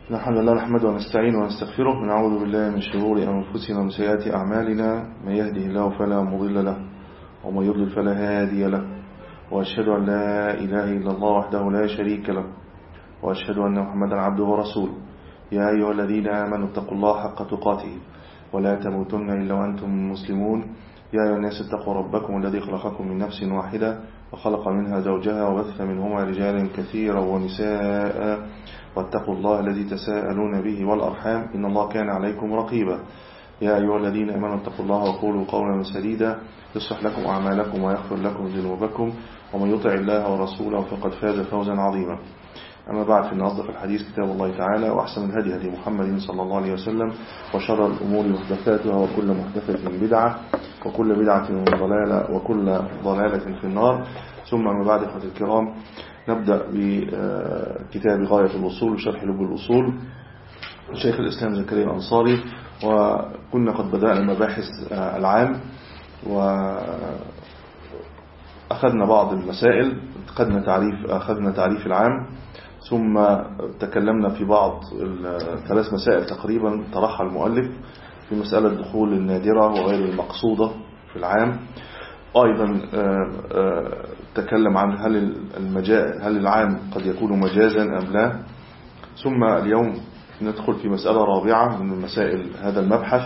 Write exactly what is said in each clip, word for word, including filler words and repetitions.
الحمد لله نحمده ونستعينه ونستغفره ونعوذ بالله من شرور أنفسنا ومن سيئات أعمالنا. من يهده الله فلا مضل له ومن يضلل فلا هادي له، وأشهد أن لا إله إلا الله وحده لا شريك له، وأشهد أن محمدا عبده ورسوله. يا أيها الذين آمنوا اتقوا الله حق تقاته ولا تموتن إلا وأنتم مسلمون. يا أيها الناس اتقوا ربكم الذي خلقكم من نفس واحدة وخلق منها زوجها وبث منهما رجالا كثيرا ونساء، واتقوا الله الذي تساءلون به والأرحام إن الله كان عليكم رقيبا. يا أيها الذين آمنوا اتقوا الله وقولوا قولا سديدا يصلح لكم أعمالكم ويغفر لكم ذنوبكم، ومن يطع الله ورسوله فقد فاز فوزا عظيما. أما بعد، فإن أصدق الحديث كتاب الله تعالى، وأحسن الهدي هدي محمد صلى الله عليه وسلم، وشر الأمور محدثاتها وكل محدثة بدعة وكل بدعة ضلالة وكل ضلالة في النار. ثم أما بعد، إخوتي الكرام، نبدأ بكتاب غاية الوصول وشرح لب الأصول شيخ الإسلام زكريا الأنصاري. وكنا قد بدأنا مباحث العام وأخذنا بعض المسائل، أخذنا تعريف, أخذنا تعريف العام، ثم تكلمنا في بعض ثلاث مسائل تقريبا طرحها المؤلف في مسألة دخول النادرة وغير المقصودة في العام. أيضا تكلم عن هل المجاز هل العام قد يكون مجازا أم لا. ثم اليوم ندخل في مسألة رابعة من مسائل هذا المبحث،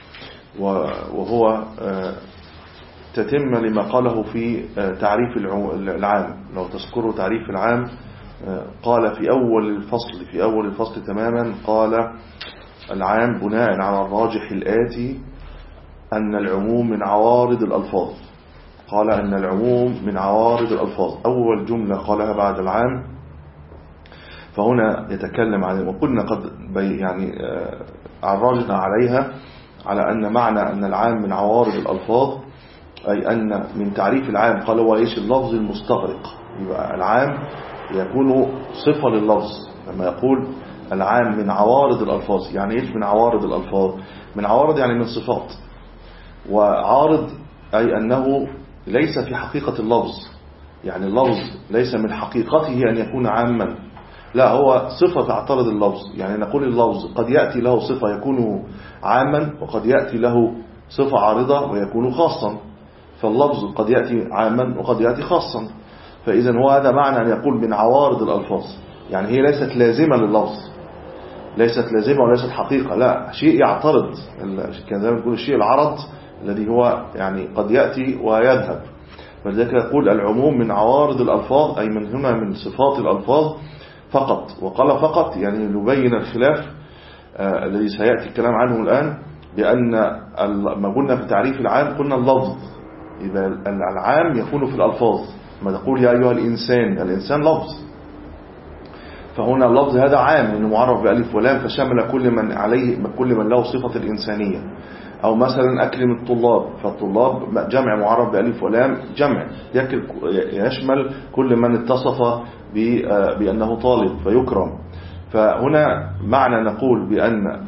وهو تتم لما قاله في تعريف العام. لو تذكروا تعريف العام، قال في أول الفصل في أول الفصل تماما، قال العام بناء على الراجح الآتي أن العموم من عوارض الألفاظ. قال أن العموم من عوارض الألفاظ، أول جملة قالها بعد العام. فهنا يتكلم عن، وقلنا قد يعني عرجنا عليها على أن معنى أن العام من عوارض الألفاظ أي أن من تعريف العام قال هو إيش؟ اللفظ المستغرق. يبقى العام يكون صفة لللفظ. لما يقول العام من عوارض الألفاظ، يعني إيش من عوارض الألفاظ؟ من عوارض يعني من صفات، وعارض أي أنه ليس في حقيقة اللفظ، يعني اللفظ ليس من حقيقته أن يكون عاما، لا، هو صفة تعترض اللفظ. يعني نقول اللفظ قد يأتي له صفة يكون عاما، وقد يأتي له صفة عارضة ويكون خاصا. فاللفظ قد يأتي عاما وقد يأتي خاصا. فإذا هو هذا معنى أن يقول من عوارض الألفاظ، يعني هي ليست لازمة لللفظ، ليست لازمة وليست حقيقة، لا، شيء يعترض. كان زي ما نقول الشيء العرض الذي هو يعني قد يأتي ويذهب. فلذلك يقول العموم من عوارض الألفاظ، أي من هنا من صفات الألفاظ فقط. وقال فقط يعني نبين الخلاف آه الذي سيأتي الكلام عنه الآن، بأن ما قلنا في تعريف العام قلنا اللفظ، إذا العام يكون في الألفاظ. ما تقول يا أيها الإنسان، الإنسان لفظ، فهنا اللفظ هذا عام إنه معرف بألف ولام، فشمل كل من عليه كل من له صفة الإنسانية. أو مثلا أكرم الطلاب، فالطلاب جمع معرف بألف ولام، جمع يشمل كل من اتصف بأنه طالب فيكرم. فهنا معنى نقول بأن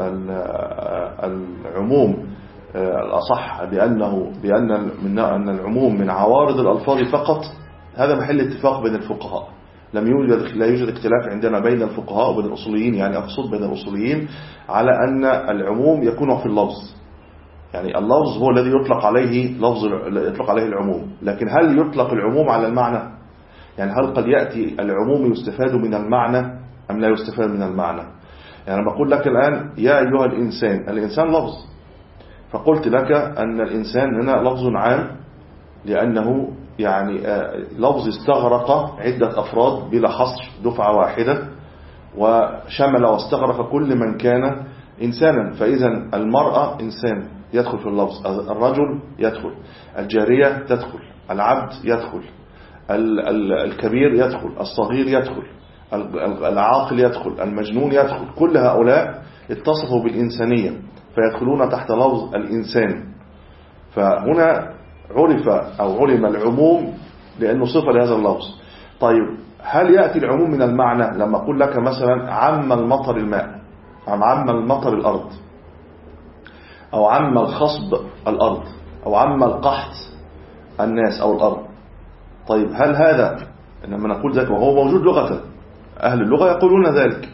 العموم الأصح بأنه بأن أن العموم من عوارض الألفاظ فقط، هذا محل اتفاق بين الفقهاء. لم يوجد لا يوجد اختلاف عندنا بين الفقهاء وبين الأصوليين، يعني أقصد بين الأصوليين، على أن العموم يكون في اللفظ. يعني اللفظ هو الذي يطلق عليه لفظ يطلق عليه العموم. لكن هل يطلق العموم على المعنى؟ يعني هل قد يأتي العموم يستفاد من المعنى أم لا يستفاد من المعنى؟ يعني بقول لك الآن يا أيها الإنسان، الإنسان لفظ، فقلت لك أن الإنسان هنا لفظ عام لأنه يعني لفظ استغرق عدة أفراد بلا حصر، دفعة واحدة، وشمل واستغرق كل من كان إنسانا. فإذا المرأة إنسان يدخل في اللفظ، الرجل يدخل، الجارية تدخل، العبد يدخل، الكبير يدخل، الصغير يدخل، العاقل يدخل، المجنون يدخل. كل هؤلاء اتصفوا بالإنسانية فيدخلون تحت لفظ الإنسان. فهنا عرف أو علم العموم لأنه صفة لهذا اللفظ. طيب، هل يأتي العموم من المعنى؟ لما أقول لك مثلا عم المطر الماء، أو عم المطر الأرض، أو عم الخصب الأرض، أو عم القحط الناس أو الأرض. طيب، هل هذا لما نقول ذلك وهو موجود لغة، أهل اللغة يقولون ذلك،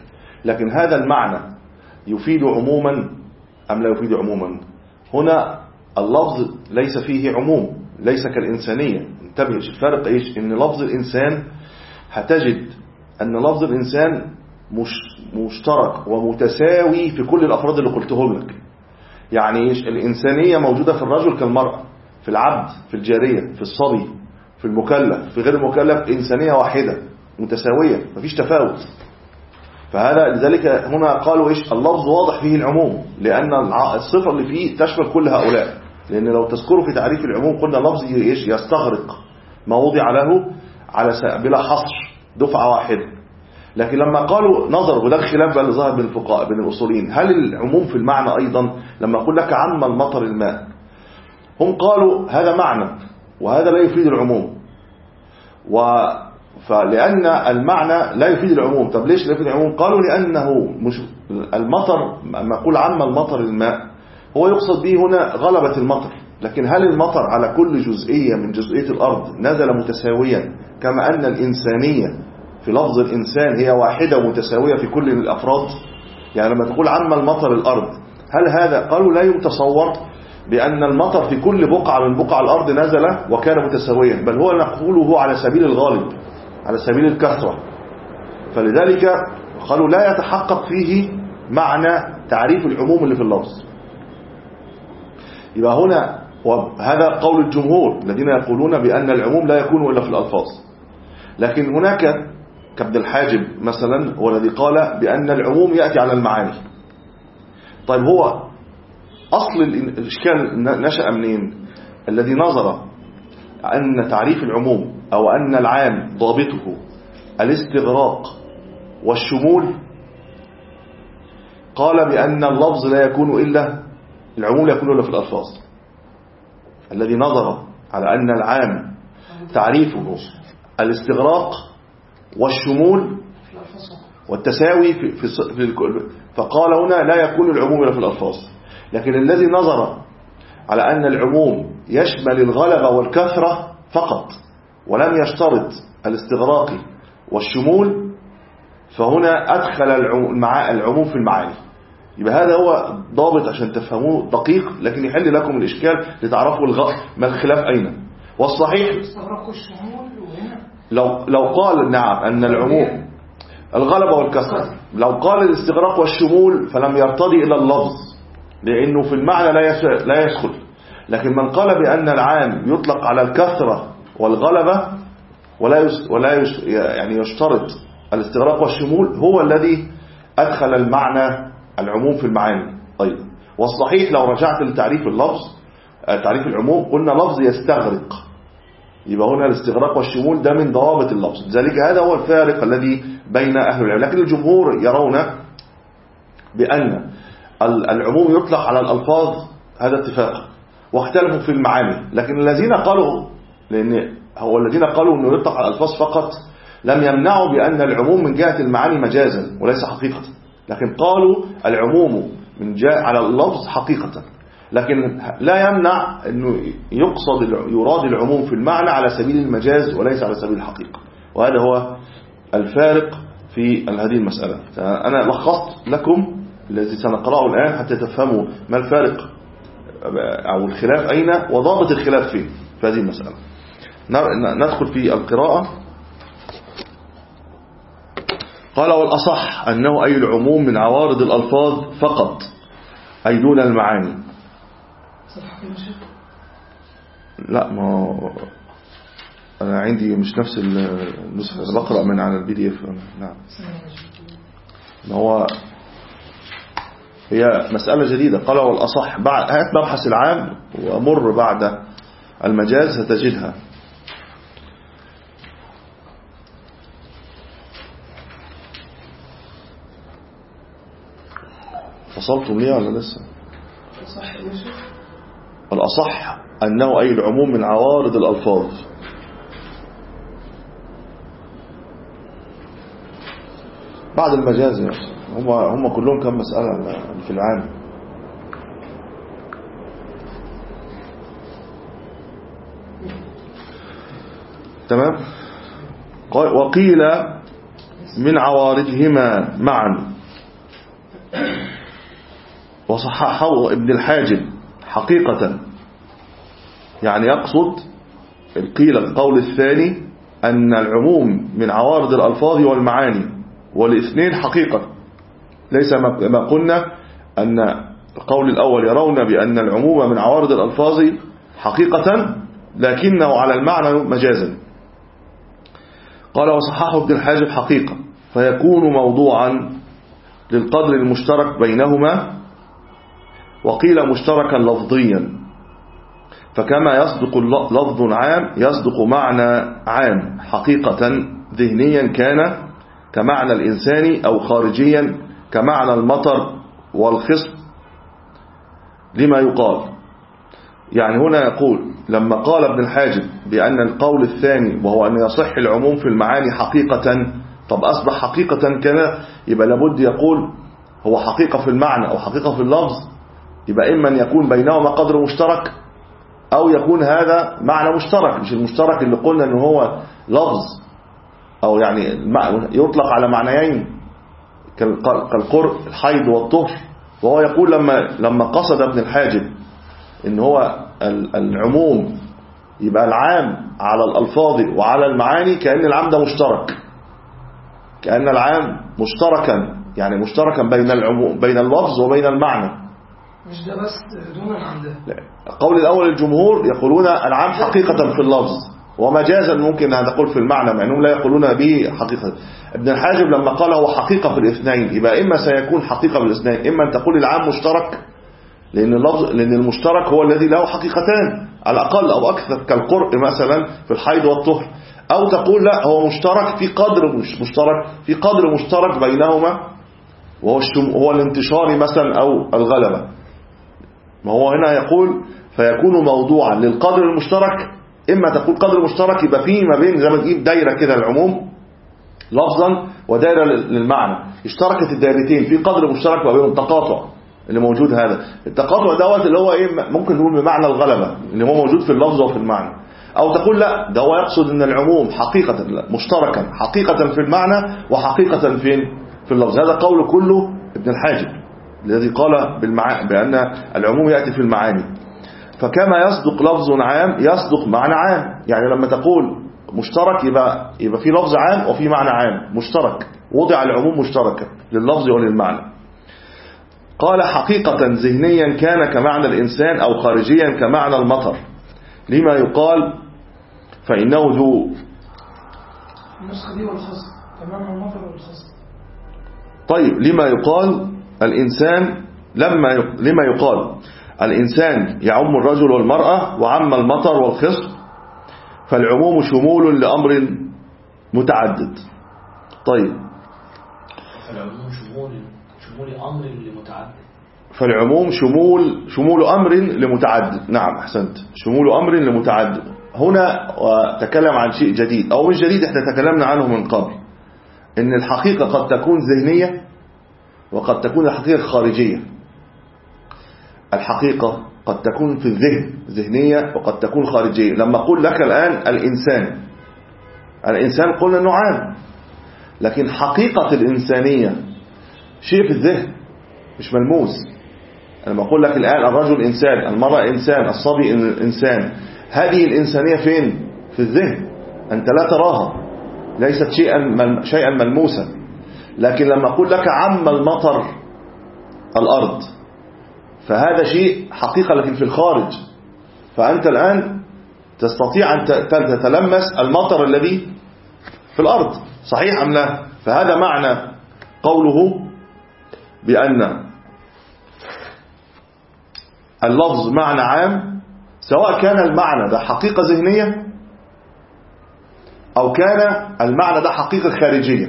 لكن هذا المعنى يفيد عموما أم لا يفيد عموما؟ هنا اللفظ ليس فيه عموم، ليس كالإنسانية. انتبه الفرق إيش؟ إن لفظ الإنسان هتجد أن لفظ الإنسان مش مشترك ومتساوي في كل الأفراد اللي قلتهم لك. يعني إيش؟ الإنسانية موجودة في الرجل كالمرأة، في العبد، في الجارية، في الصبي، في المكلف، في غير المكلف، إنسانية واحدة متساوية، مفيش تفاوت. فهذا لذلك هنا قالوا إيش؟ اللفظ واضح فيه العموم، لأن الصفة اللي فيه تشمل كل هؤلاء. لأن لو تذكروا في تعريف العموم قلنا اللفظ إيش؟ يستغرق ما وضع له على بلا حصر، دفعة واحدة. لكن لما قالوا نظر، وده الخلاف بقى اللي ظهر بين الفقهاء بين الأصوليين، هل العموم في المعنى أيضا؟ لما أقول لك عم المطر الماء، هم قالوا هذا معنى وهذا لا يفيد العموم. و فلأن المعنى لا يفيد العموم. طب ليش لا يفيد العموم؟ قالوا لأنه مش المطر، لما أقول عم المطر الماء هو يقصد به هنا غلبة المطر، لكن هل المطر على كل جزئية من جزئية الأرض نزل متساويا كما أن الإنسانية في لفظ الإنسان هي واحدة ومتساوية في كل الأفراد؟ يعني لما تقول عم المطر الأرض، هل هذا؟ قالوا لا يتصور بأن المطر في كل بقعة من بقع الأرض نزل وكان متساويا، بل هو نقوله على سبيل الغالب، على سبيل الكثرة. فلذلك قالوا لا يتحقق فيه معنى تعريف العموم اللي في اللفظ. يبقى هنا، وهذا قول الجمهور الذين يقولون بأن العموم لا يكون إلا في الألفاظ. لكن هناك كابن الحاجب مثلا هو الذي قال بأن العموم يأتي على المعاني. طيب هو أصل الإشكال نشأ منين؟ الذي نظر أن تعريف العموم أو أن العام ضابطه الاستغراق والشمول، قال بأن اللفظ لا يكون إلا العموم لا يكون إلا في الألفاظ. الذي نظر على أن العام تعريفه الاستغراق والشمول والتساوي في, في, في فقال هنا لا يكون العموم إلا في الألفاظ. لكن الذي نظر على أن العموم يشمل الغلبة والكثرة فقط ولم يشترط الاستغراق والشمول، فهنا أدخل العموم في المعاني. يبقى هذا هو ضابط عشان تفهموه دقيق، لكن يحل لكم الإشكال لتعرفوا الغ... ما الخلاف أين. والصحيح لو لو قال نعم أن العموم الغلبة والكثرة، لو قال الاستغراق والشمول فلم يرتضي إلى اللفظ، لأنه في المعنى لا يدخل. لكن من قال بأن العام يطلق على الكثرة والغلبة ولا يس ولا يس يعني يشترط الاستغراق والشمول، هو الذي أدخل المعنى العموم في المعاني. طيب والصحيح لو رجعت لتعريف اللفظ تعريف العموم قلنا لفظ يستغرق، يبقى هنا الاستغراق والشمول ده من ضوابط اللفظ. ذلك هذا هو الفارق الذي بين أهل العلم. لكن الجمهور يرون بأن العموم يطلق على الألفاظ، هذا اتفاق، واختلفوا في المعاني. لكن الذين قالوا لأن هو الذين قالوا أنه يطلق على الألفاظ فقط لم يمنعوا بأن العموم من جهة المعاني مجازا وليس حقيقة، لكن قالوا العموم من جهة على اللفظ حقيقة. لكن لا يمنع أنه يقصد يراد العموم في المعنى على سبيل المجاز وليس على سبيل الحقيقة. وهذا هو الفارق في هذه المسألة. أنا لخصت لكم الذي سنقرأه الآن حتى تفهموا ما الفارق أو الخلاف أين وضابط الخلاف فيه في هذه المسألة. ندخل في القراءة. قال والأصح أنه أي العموم من عوارض الألفاظ فقط أي دون المعاني. لا، ما أنا عندي مش نفس النسخة، أنا بقرأ من على البي دي اف. نعم، ما هو هي مسألة جديدة. قال والأصح بعد هات مبحث العام ومر بعد المجاز هتجدها. فصلتم ليه ولا لسه؟ الأصح أنه أي العموم من عوارض الألفاظ. بعد المجاز يا أخي، هم هم كلهم كم مسألة في العام. تمام. وقيل من عوارضهما معا وصححه ابن الحاجب حقيقة، يعني يقصد قيل القول الثاني أن العموم من عوارض الألفاظ والمعاني، والاثنين حقيقة، ليس ما قلنا أن القول الأول يرون بأن العموم من عوارض الألفاظ حقيقة لكنه على المعنى مجازا. قال وصححه ابن الحاجب حقيقة، فيكون موضوعا للقدر المشترك بينهما، وقيل مشتركا لفظيا، فكما يصدق لفظ عام يصدق معنى عام حقيقة ذهنيا كان كمعنى الإنسان، أو خارجيا كمعنى المطر والخصب لما يقال. يعني هنا يقول لما قال ابن الحاجب بأن القول الثاني وهو أن يصح العموم في المعاني حقيقة، طب أصبح حقيقة كان، يبقى لابد يقول هو حقيقة في المعنى أو حقيقة في اللفظ، يبقى إما أن يكون بينهما قدر مشترك أو يكون هذا معنى مشترك، مش المشترك اللي قلنا أنه هو لفظ أو يعني يطلق على معنيين كالقرء الحيض والطهر. وهو يقول لما لما قصد ابن الحاجب ان هو العموم يبقى العام على الألفاظ وعلى المعاني، كأن العام ده مشترك، كأن العام مشتركا، يعني مشتركا بين العموم بين اللفظ وبين المعنى. مش ده بس دون عن ده. القول الأول الجمهور يقولون العام حقيقة في اللفظ ومجازا ممكن أن تقول في المعنى، مع أنهم لا يقولون به حقيقة. ابن الحاجب لما قال هو حقيقة في الاثنين، يبقى إما سيكون حقيقة في الاثنين، إما أن تقول العام مشترك لأن اللفظ لأن المشترك هو الذي له حقيقتان على الأقل أو أكثر، كالقرء مثلا في الحيض والطهر، أو تقول لا هو مشترك في قدر مش مشترك في قدر مشترك بينهما، وهو هو الانتشار مثلا أو الغلبة. ما هو هنا يقول فيكون موضوعا للقدر المشترك، إما تقول قدر مشترك يبقى فيه ما بين زي ما تجيب دايرة كده العموم لفظا ودايرة للمعنى، اشتركت الدائرتين في قدر مشترك وبينهم تقاطع اللي موجود. هذا التقاطع دوت اللي هو ايه ممكن نقول بمعنى الغلبة اللي هو موجود في اللفظ وفي المعنى، او تقول لا ده هو يقصد ان العموم حقيقة مشتركا حقيقة في المعنى وحقيقة فين في اللفظ. هذا قول كله ابن الحاجب الذي قال بالمع... بأن العموم يأتي في المعاني. فكما يصدق لفظ عام يصدق معنى عام، يعني لما تقول مشترك يبقى يبقى في لفظ عام وفي معنى عام مشترك، وضع العموم مشتركا لللفظ وللمعنى. قال حقيقة ذهنيا كان كمعنى الإنسان أو خارجيا كمعنى المطر لما يقال فإنه ذو النسخة دي والخصم كمعنى المطر والخصم. طيب لما يقال الإنسان لما لما يقال الإنسان يعم الرجل والمرأة وعم المطر والخصم، فالعموم شمول لأمر متعدد. طيب فالعموم شمول شمول أمر لمتعدد فالعموم شمول شمول أمر لمتعدد. نعم أحسنت، شمول أمر لمتعدد. هنا تكلم عن شيء جديد أو مش جديد، احنا تكلمنا عنه من قبل، إن الحقيقة قد تكون ذهنية وقد تكون الحقيقة خارجية. الحقيقة قد تكون في الذهن ذهنية وقد تكون خارجية. لما أقول لك الآن الإنسان الإنسان قلنا أنه عام، لكن حقيقة الإنسانية شيء في الذهن مش ملموس. لما أقول لك الآن الرجل إنسان، المرأة إنسان، الصبي إنسان، هذه الإنسانية فين؟ في الذهن، أنت لا تراها، ليست شيئا شيئا ملموسا. لكن لما أقول لك عم المطر الأرض فهذا شيء حقيقة لكن في الخارج، فأنت الآن تستطيع أن تتلمس المطر الذي في الأرض، صحيح أم لا؟ فهذا معنى قوله بأن اللفظ معنى عام، سواء كان المعنى ده حقيقة ذهنية أو كان المعنى ده حقيقة خارجية.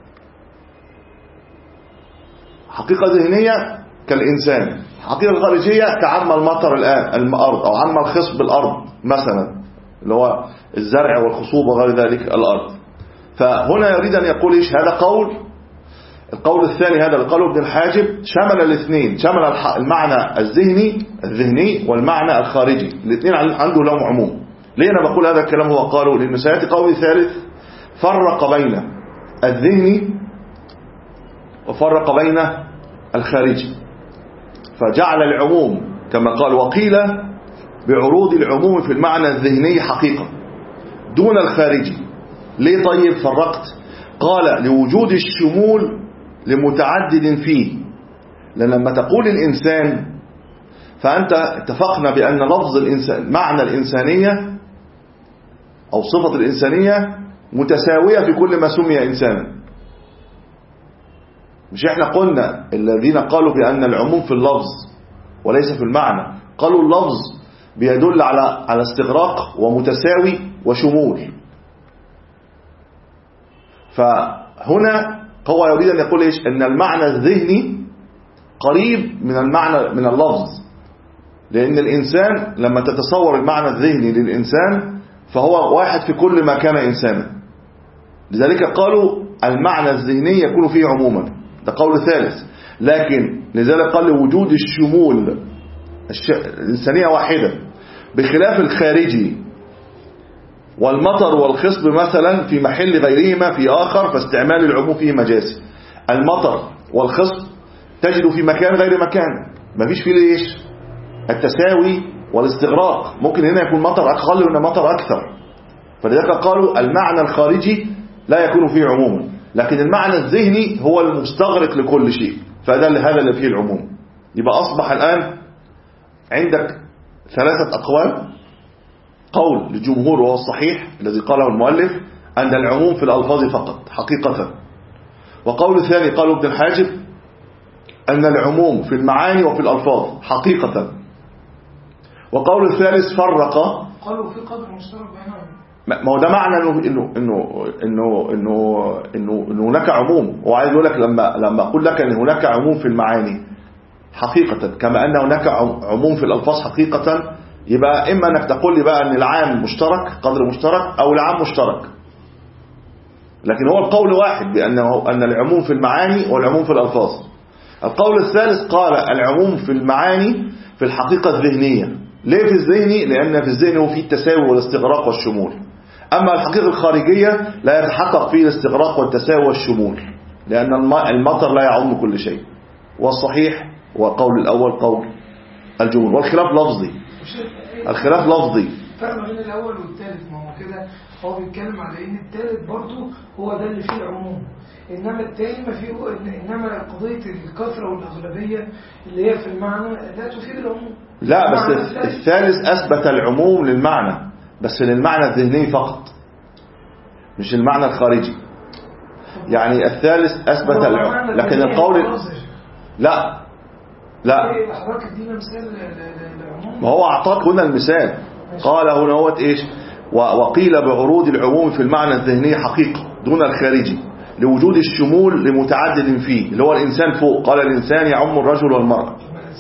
حقيقة ذهنية كالإنسان، حقيقة خارجية كعم المطر الآن الأرض أو عم الخصب الأرض مثلا اللي هو الزرع والخصوب وغير ذلك الأرض. فهنا يريد أن يقول إيش هذا قول. القول الثاني هذا اللي قاله ابن الحاجب شمل الاثنين، شمل المعنى الذهني الذهني والمعنى الخارجي، الاثنين عنده لهم عموم. ليه أنا بقول هذا الكلام هو قاله؟ لأنه سيأتي قول ثالث فرق بين الذهني وفرق بين الخارجي، فجعل العموم كما قال وقيل بعروض العموم في المعنى الذهني حقيقة دون الخارجي. ليه طيب فرقت؟ قال لوجود الشمول لمتعدد فيه، لأن لما تقول الإنسان فأنت اتفقنا بأن لفظ الإنسان معنى الإنسانية أو صفة الإنسانية متساوية في كل ما سمي إنسانا. مش احنا قلنا الذين قالوا بأن العموم في اللفظ وليس في المعنى، قالوا اللفظ بيدل على على استغراق ومتساوي وشمول. فهنا هو يريد أن يقول إيش؟ أن المعنى الذهني قريب من المعنى من اللفظ، لأن الإنسان لما تتصور المعنى الذهني للإنسان فهو واحد في كل ما كان إنسانا، لذلك قالوا المعنى الذهني يكون فيه عموما، ده قول ثالث. لكن لذلك قال وجود الشمول الش... الإنسانية واحدة، بخلاف الخارجي والمطر والخصب مثلا في محل غيرهما في آخر، فاستعمال العموم فيه مجازي. المطر والخصب تجد في مكان غير مكان، ما فيش فيه ليش التساوي والاستغراق، ممكن هنا يكون مطر أقل وهنا مطر أكثر، فلذلك قالوا المعنى الخارجي لا يكون فيه عموما، لكن المعنى الذهني هو المستغرق لكل شيء، فهذا هذا اللي فيه العموم. يبقى أصبح الآن عندك ثلاثة أقوال: قول للجمهور وهو الصحيح الذي قاله المؤلف أن العموم في الألفاظ فقط حقيقة، وقول ثاني قاله ابن الحاجب أن العموم في المعاني وفي الألفاظ حقيقة، وقول الثالث فرق قالوا في قدر مشترك بينهم. ما هو ده معنى انه انه انه انه انه انه, إنه هناك عموم. هو عايز يقول لك لما لما اقول لك ان هناك عموم في المعاني حقيقة كما ان هناك عموم في الالفاظ حقيقة، يبقى اما انك تقول لي بقى ان العام مشترك قدر مشترك او العام مشترك، لكن هو القول واحد بانه ان العموم في المعاني والعموم في الالفاظ. القول الثالث قال العموم في المعاني في الحقيقة الذهنية. ليه في الذهني؟ لان في الذهن هو فيه التساوي والاستغراق والشمول، أما الحقيقة الخارجية لا يتحقق فيه الاستغراق والتساوي والشمول، لأن المطر لا يعم كل شيء. والصحيح وقول الأول قول الجمهور، والخلاف لفظي. الخلاف لفظي. فرق بين الأول والثالث، ما هو كده هو بيتكلم على إن الثالث برضه هو ده اللي فيه العموم، إنما الثاني ما فيه، إنما قضية الكثرة والأغلبية اللي هي في المعنى لا تفيد العموم. لا بس الثالث أثبت العموم للمعنى، بس للمعنى الذهني فقط مش المعنى الخارجي. يعني الثالث أثبت العموم، لكن القول لا لا ما هو أعطاك هنا المثال. قال هنا هو إيش؟ وقيل بعروض العموم في المعنى الذهني حقيقة دون الخارجي لوجود الشمول لمتعدد فيه، اللي هو الإنسان فوق. قال الإنسان يعم الرجل والمرأة.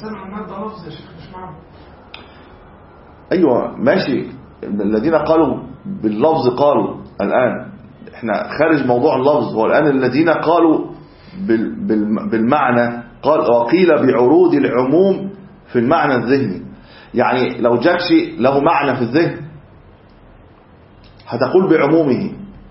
أيوة ماشي، الذين قالوا باللفظ قالوا الآن احنا خارج موضوع اللفظ، هو الآن الذين قالوا بالمعنى قال وقيل بعروض العموم في المعنى الذهني. يعني لو جاك شيء له معنى في الذهن هتقول بعمومه.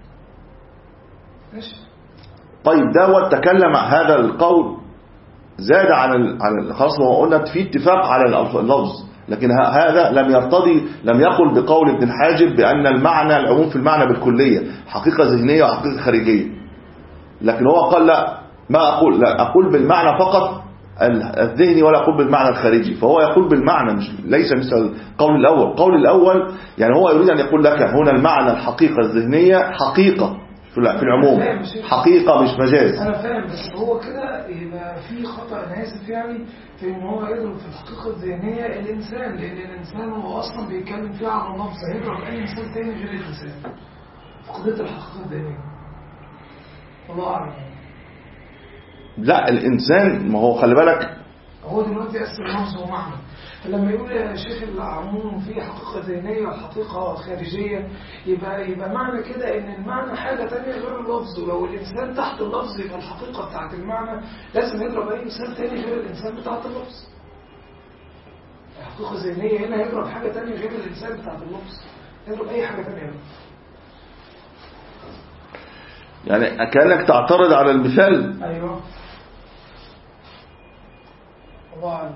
طيب ده تكلم هذا القول زاد على على خلاص ما قلنا في اتفاق على اللفظ، لكن هذا لم يرتضي لم يقل بقول ابن الحاجب بأن المعنى العموم في المعنى بالكلية حقيقة ذهنية وحقيقة خارجية، لكن هو قال لا ما أقول لا أقول بالمعنى فقط الذهني ولا أقول بالمعنى الخارجي. فهو يقول بالمعنى مش ليس مثل القول الأول. القول الأول يعني هو يريد أن يقول لك هنا المعنى الحقيقة الذهنية حقيقة في العموم حقيقة مش مجاز. أنا فاهم، بس هو كده يبقى في خطأ أنا آسف يعني في إن هو يضرب في الحقيقة الذهنية الإنسان، لأن الإنسان هو أصلا بيتكلم فيه عن اللفظ، هيضرب أي إنسان تاني غير الإنسان في قضية الحقيقة الذهنية. والله أعلم. لا الإنسان ما هو خلي بالك هو دلوقتي أسر اللفظ ومعنى، فلما يقول يا شيخ العموم فيه حقيقة ذهنية وحقيقة خارجية، يبقى يبقى معنى كده ان المعنى حاجة تانية غير اللفظ، ولو الانسان تحت اللفظ يبقى الحقيقة بتاعت المعنى لازم يضرب اي انسان تاني غير الانسان بتاعت اللفظ. الحقيقة الذهنية هنا يضرب حاجة تانية غير الانسان بتاعت اللفظ، يضرب اي حاجة تانية. يعني كأنك تعترض على المثال. ايوه الله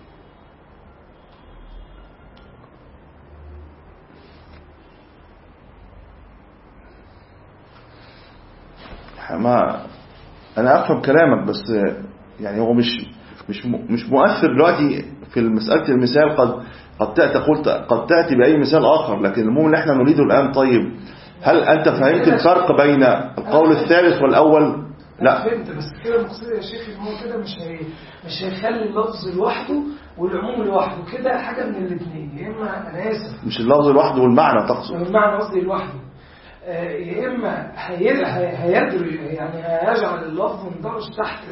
ما انا افهم كلامك، بس يعني هو مش مش مش مؤثر دلوقتي في مساله المثال. قد قد تاتي تقول قد تاتي باي مثال اخر، لكن المهم اللي احنا نريده الان. طيب هل انت فهمت الفرق بين القول الثالث والاول؟ لا فهمت، بس كده مقصود يا شيخ ان هو كده مش هي مش هيخلي اللفظ لوحده والعموم لوحده، كده حاجه من الاثنين. يا اما انا اسف مش اللفظ لوحده والمعنى تقصد؟ المعنى قصدي لوحده، يا اما هيدري يعني هيجعل اللفظ مندرج تحت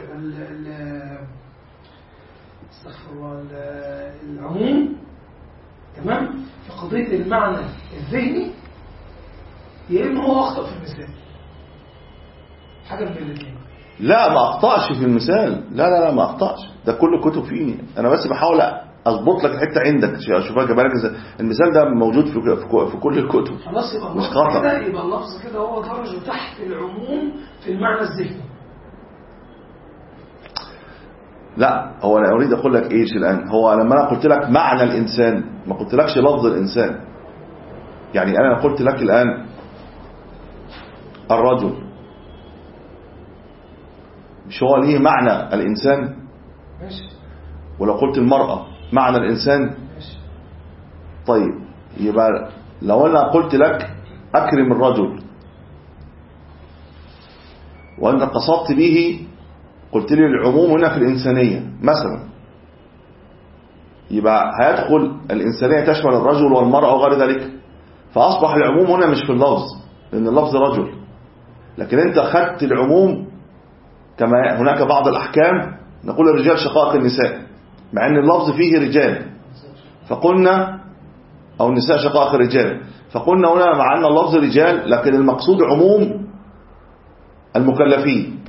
استغفر الله العموم، تمام، في قضيه المعنى الذهني، يا اما هو اخطا في المثال، حاجه من الاثنين. لا ما اخطاش في المثال، لا لا لا ما اخطاش، ده كل كتب فيه. انا بس بحاول اضبط لك الحته عندك اشوفها جمالك ازاي. المثال ده موجود في في كل الكتب، خلاص يبقى مش خطا كده، يبقى اللفظ كده هو درجه تحت العموم في المعنى الذهني. لا هو انا اريد اقول لك ايش الان. هو لما انا قلت لك معنى الانسان ما قلت لكش لفظ الانسان. يعني انا قلت لك الان الرجل، مش هو ليه معنى الانسان؟ ماشي. ولو قلت المرأة معنى الانسان؟ ماشي. طيب يبقى لو انا قلت لك اكرم الرجل وانا قصدت به قلت لي العموم هنا في الانسانية مثلا، يبقى هيدخل الانسانية تشمل الرجل والمرأة وغير ذلك، فاصبح العموم هنا مش في اللفظ لان اللفظ رجل. لكن انت خدت العموم كما هناك بعض الاحكام نقول الرجال شقائق النساء، مع ان اللفظ فيه رجال فقلنا، او النساء شقائق الرجال، فقلنا هنا مع ان اللفظ رجال لكن المقصود عموم المكلفين.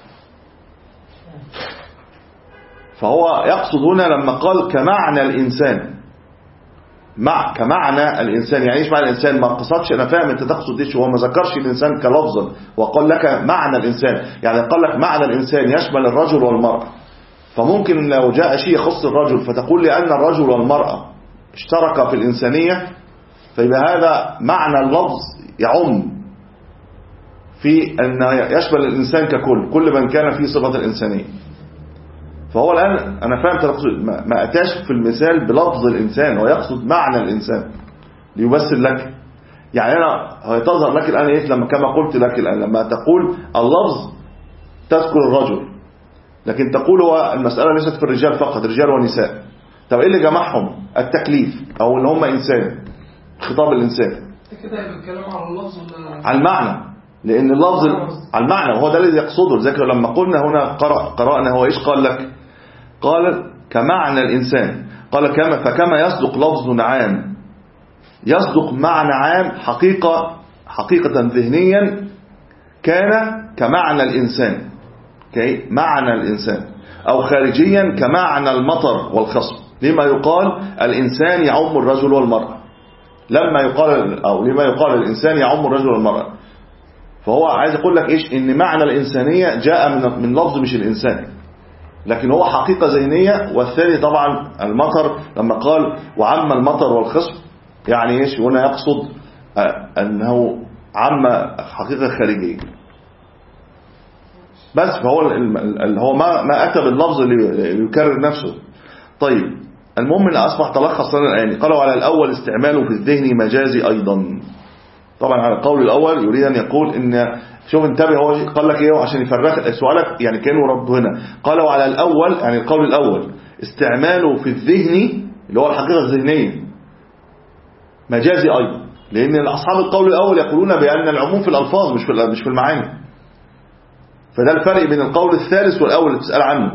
فهو يقصد هنا لما قال كمعنى الانسان، مع كمعنى الانسان، يعني ايش معنى الانسان؟ ما قصدش، انا فاهم انت تقصد ايش، هو ما ذكرش الانسان كلفظا وقال لك معنى الانسان، يعني قال لك معنى الانسان يشمل الرجل والمرأة. فممكن لو جاء شيء يخص الرجل فتقول لي ان الرجل والمرأة اشتركا في الانسانية، فيبقى هذا معنى اللفظ يعم في ان يشمل الانسان ككل، كل من كان فيه صفة الانسانية. فهو الآن أنا فهمت تقصد، ما أتاش في المثال بلفظ الإنسان، ويقصد معنى الإنسان ليبسل لك. يعني أنا هيتظهر لك الآن إيه لما كما قلت لك الآن، لما تقول اللفظ تذكر الرجل، لكن تقول هو المسألة ليست في الرجال فقط، رجال ونساء. طب إيه اللي جمعهم؟ التكليف، أو اللي هم إنسان، خطاب الإنسان. كده يبقى الكلام على اللفظ ولا على المعنى؟ لأن اللفظ على المعنى وهو ده الذي يقصده. ذكر لما قلنا هنا قرأ قرأنا هو إيش قال لك؟ قال كمعنى الإنسان، قال كما فكما يصدق لفظ عام يصدق معنى عام حقيقة حقيقة ذهنيا، كان كمعنى الإنسان كمعنى الإنسان، أو خارجيا كمعنى المطر والخصم. لما يقال الإنسان يعم الرجل والمرأة، لما يقال أو لما يقال الإنسان يعم الرجل والمرأة. فهو عايز يقول لك إيش؟ إن معنى الإنسانية جاء من من لفظ مش الإنسان، لكن هو حقيقة ذهنية. والثاني طبعا المطر، لما قال وعم المطر والخصم، يعني ايش هنا؟ يقصد انه عم حقيقة خارجية بس. فهو اللي هو ما ما اتى باللفظ اللي يكرر نفسه. طيب المهم ان اصبح تلخص لنا الآن. قالوا على الاول استعماله في الذهن مجازي ايضا. طبعا على القول الاول يريد ان يقول ان شوف انتبه، هو قال لك ايه عشان يفرق سؤالك، يعني كانوا رد هنا. قالوا على الاول يعني القول الاول استعماله في الذهن اللي هو الحقيقة الذهنية مجازي ايضا، لان اصحاب القول الاول يقولون بان العموم في الالفاظ مش في مش في المعاني. فده الفرق بين القول الثالث والاول اللي تسأل عنه.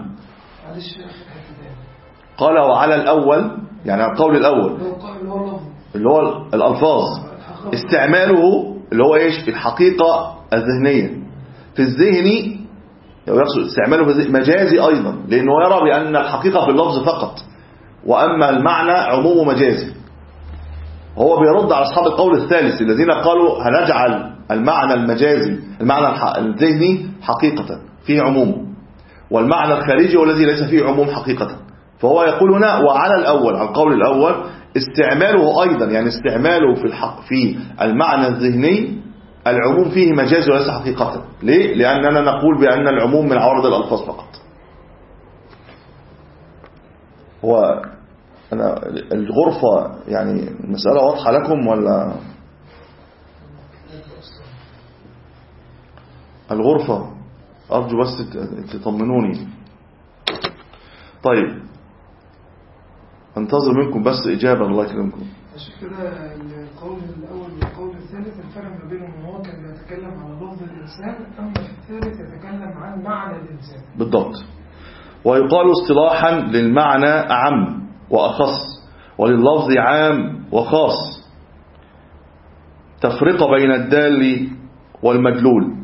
قال وعلى الاول يعني القول الاول اللي هو الالفاظ استعماله اللي هو ايش؟ الحقيقة الذهنية في الذهن، يقصد استعماله في الذهن مجازي ايضا، لانه يرى بان الحقيقة في اللفظ فقط، واما المعنى عموم مجازي. هو بيرد على اصحاب القول الثالث الذين قالوا هنجعل المعنى المجازي المعنى الذهني حقيقة فيه عموم، والمعنى الخارجي والذي ليس فيه عموم حقيقة. فهو يقول هنا وعلى الأول، على القول الأول استعماله أيضا، يعني استعماله في الحق في المعنى الذهني العموم فيه مجاز وليس حقيقة. ليه؟ لأننا نقول بأن العموم من عوارض الألفاظ فقط. هو أنا الغرفة يعني المسألة واضحة لكم ولا؟ الغرفة أرجو بس تطمنوني. طيب انتظر منكم بس إجابة الله يكرمكم. عشان كده القول الأول والقول الثالث الفرق ما بينهم ان هو كان بيتكلم على لفظ الإنسان، أما في الثالث يتكلم عن معنى الإنسان. بالضبط. ويقال اصطلاحا للمعنى أعم وأخص ولللفظ عام وخاص، تفرقة بين الدال والمدلول.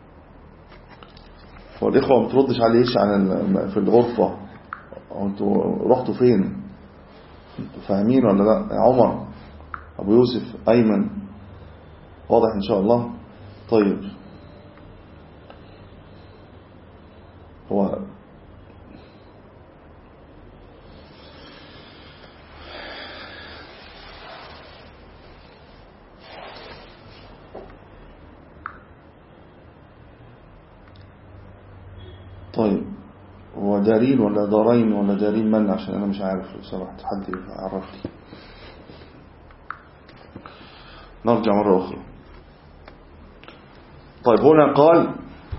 والإخوة ما بتردش عليه إيش عن في الغرفة؟ أنتوا رحتوا فين؟ أنتوا فاهمين ولا لا؟ يا عمر، أبو يوسف، أيمن، واضح إن شاء الله. طيب هو طيب هو دارين ولا دارين ولا دارين من؟ عشان أنا مش عارف بصراحة، حد عرفني. نرجع مرة أخرى. طيب هنا قال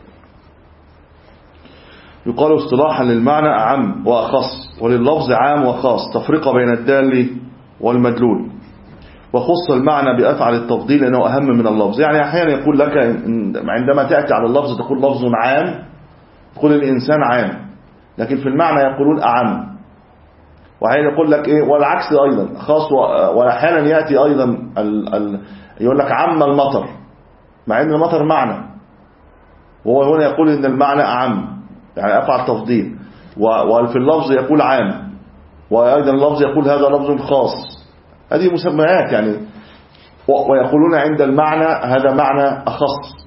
يقال اصطلاحا للمعنى أعم وأخص ولللفظ عام وخاص، تفرقة بين الدال والمدلول. وخص المعنى بأفعل التفضيل لأنه أهم من اللفظ. يعني أحيانا يقول لك عندما تأتي على اللفظ تقول لفظ عام، تقول الإنسان عام، لكن في المعنى يقولون أعم. وأحيانا يقول لك إيه والعكس أيضا خاص. وأحيانا يأتي أيضا ال ال يقول لك عم المطر، مع أن المطر معنى، وهو هنا يقول إن المعنى أعم، يعني أفعل تفضيل. وفي اللفظ يقول عام، وأيضا اللفظ يقول هذا لفظ خاص. هذه مسميات يعني. ويقولون عند المعنى هذا معنى أخص،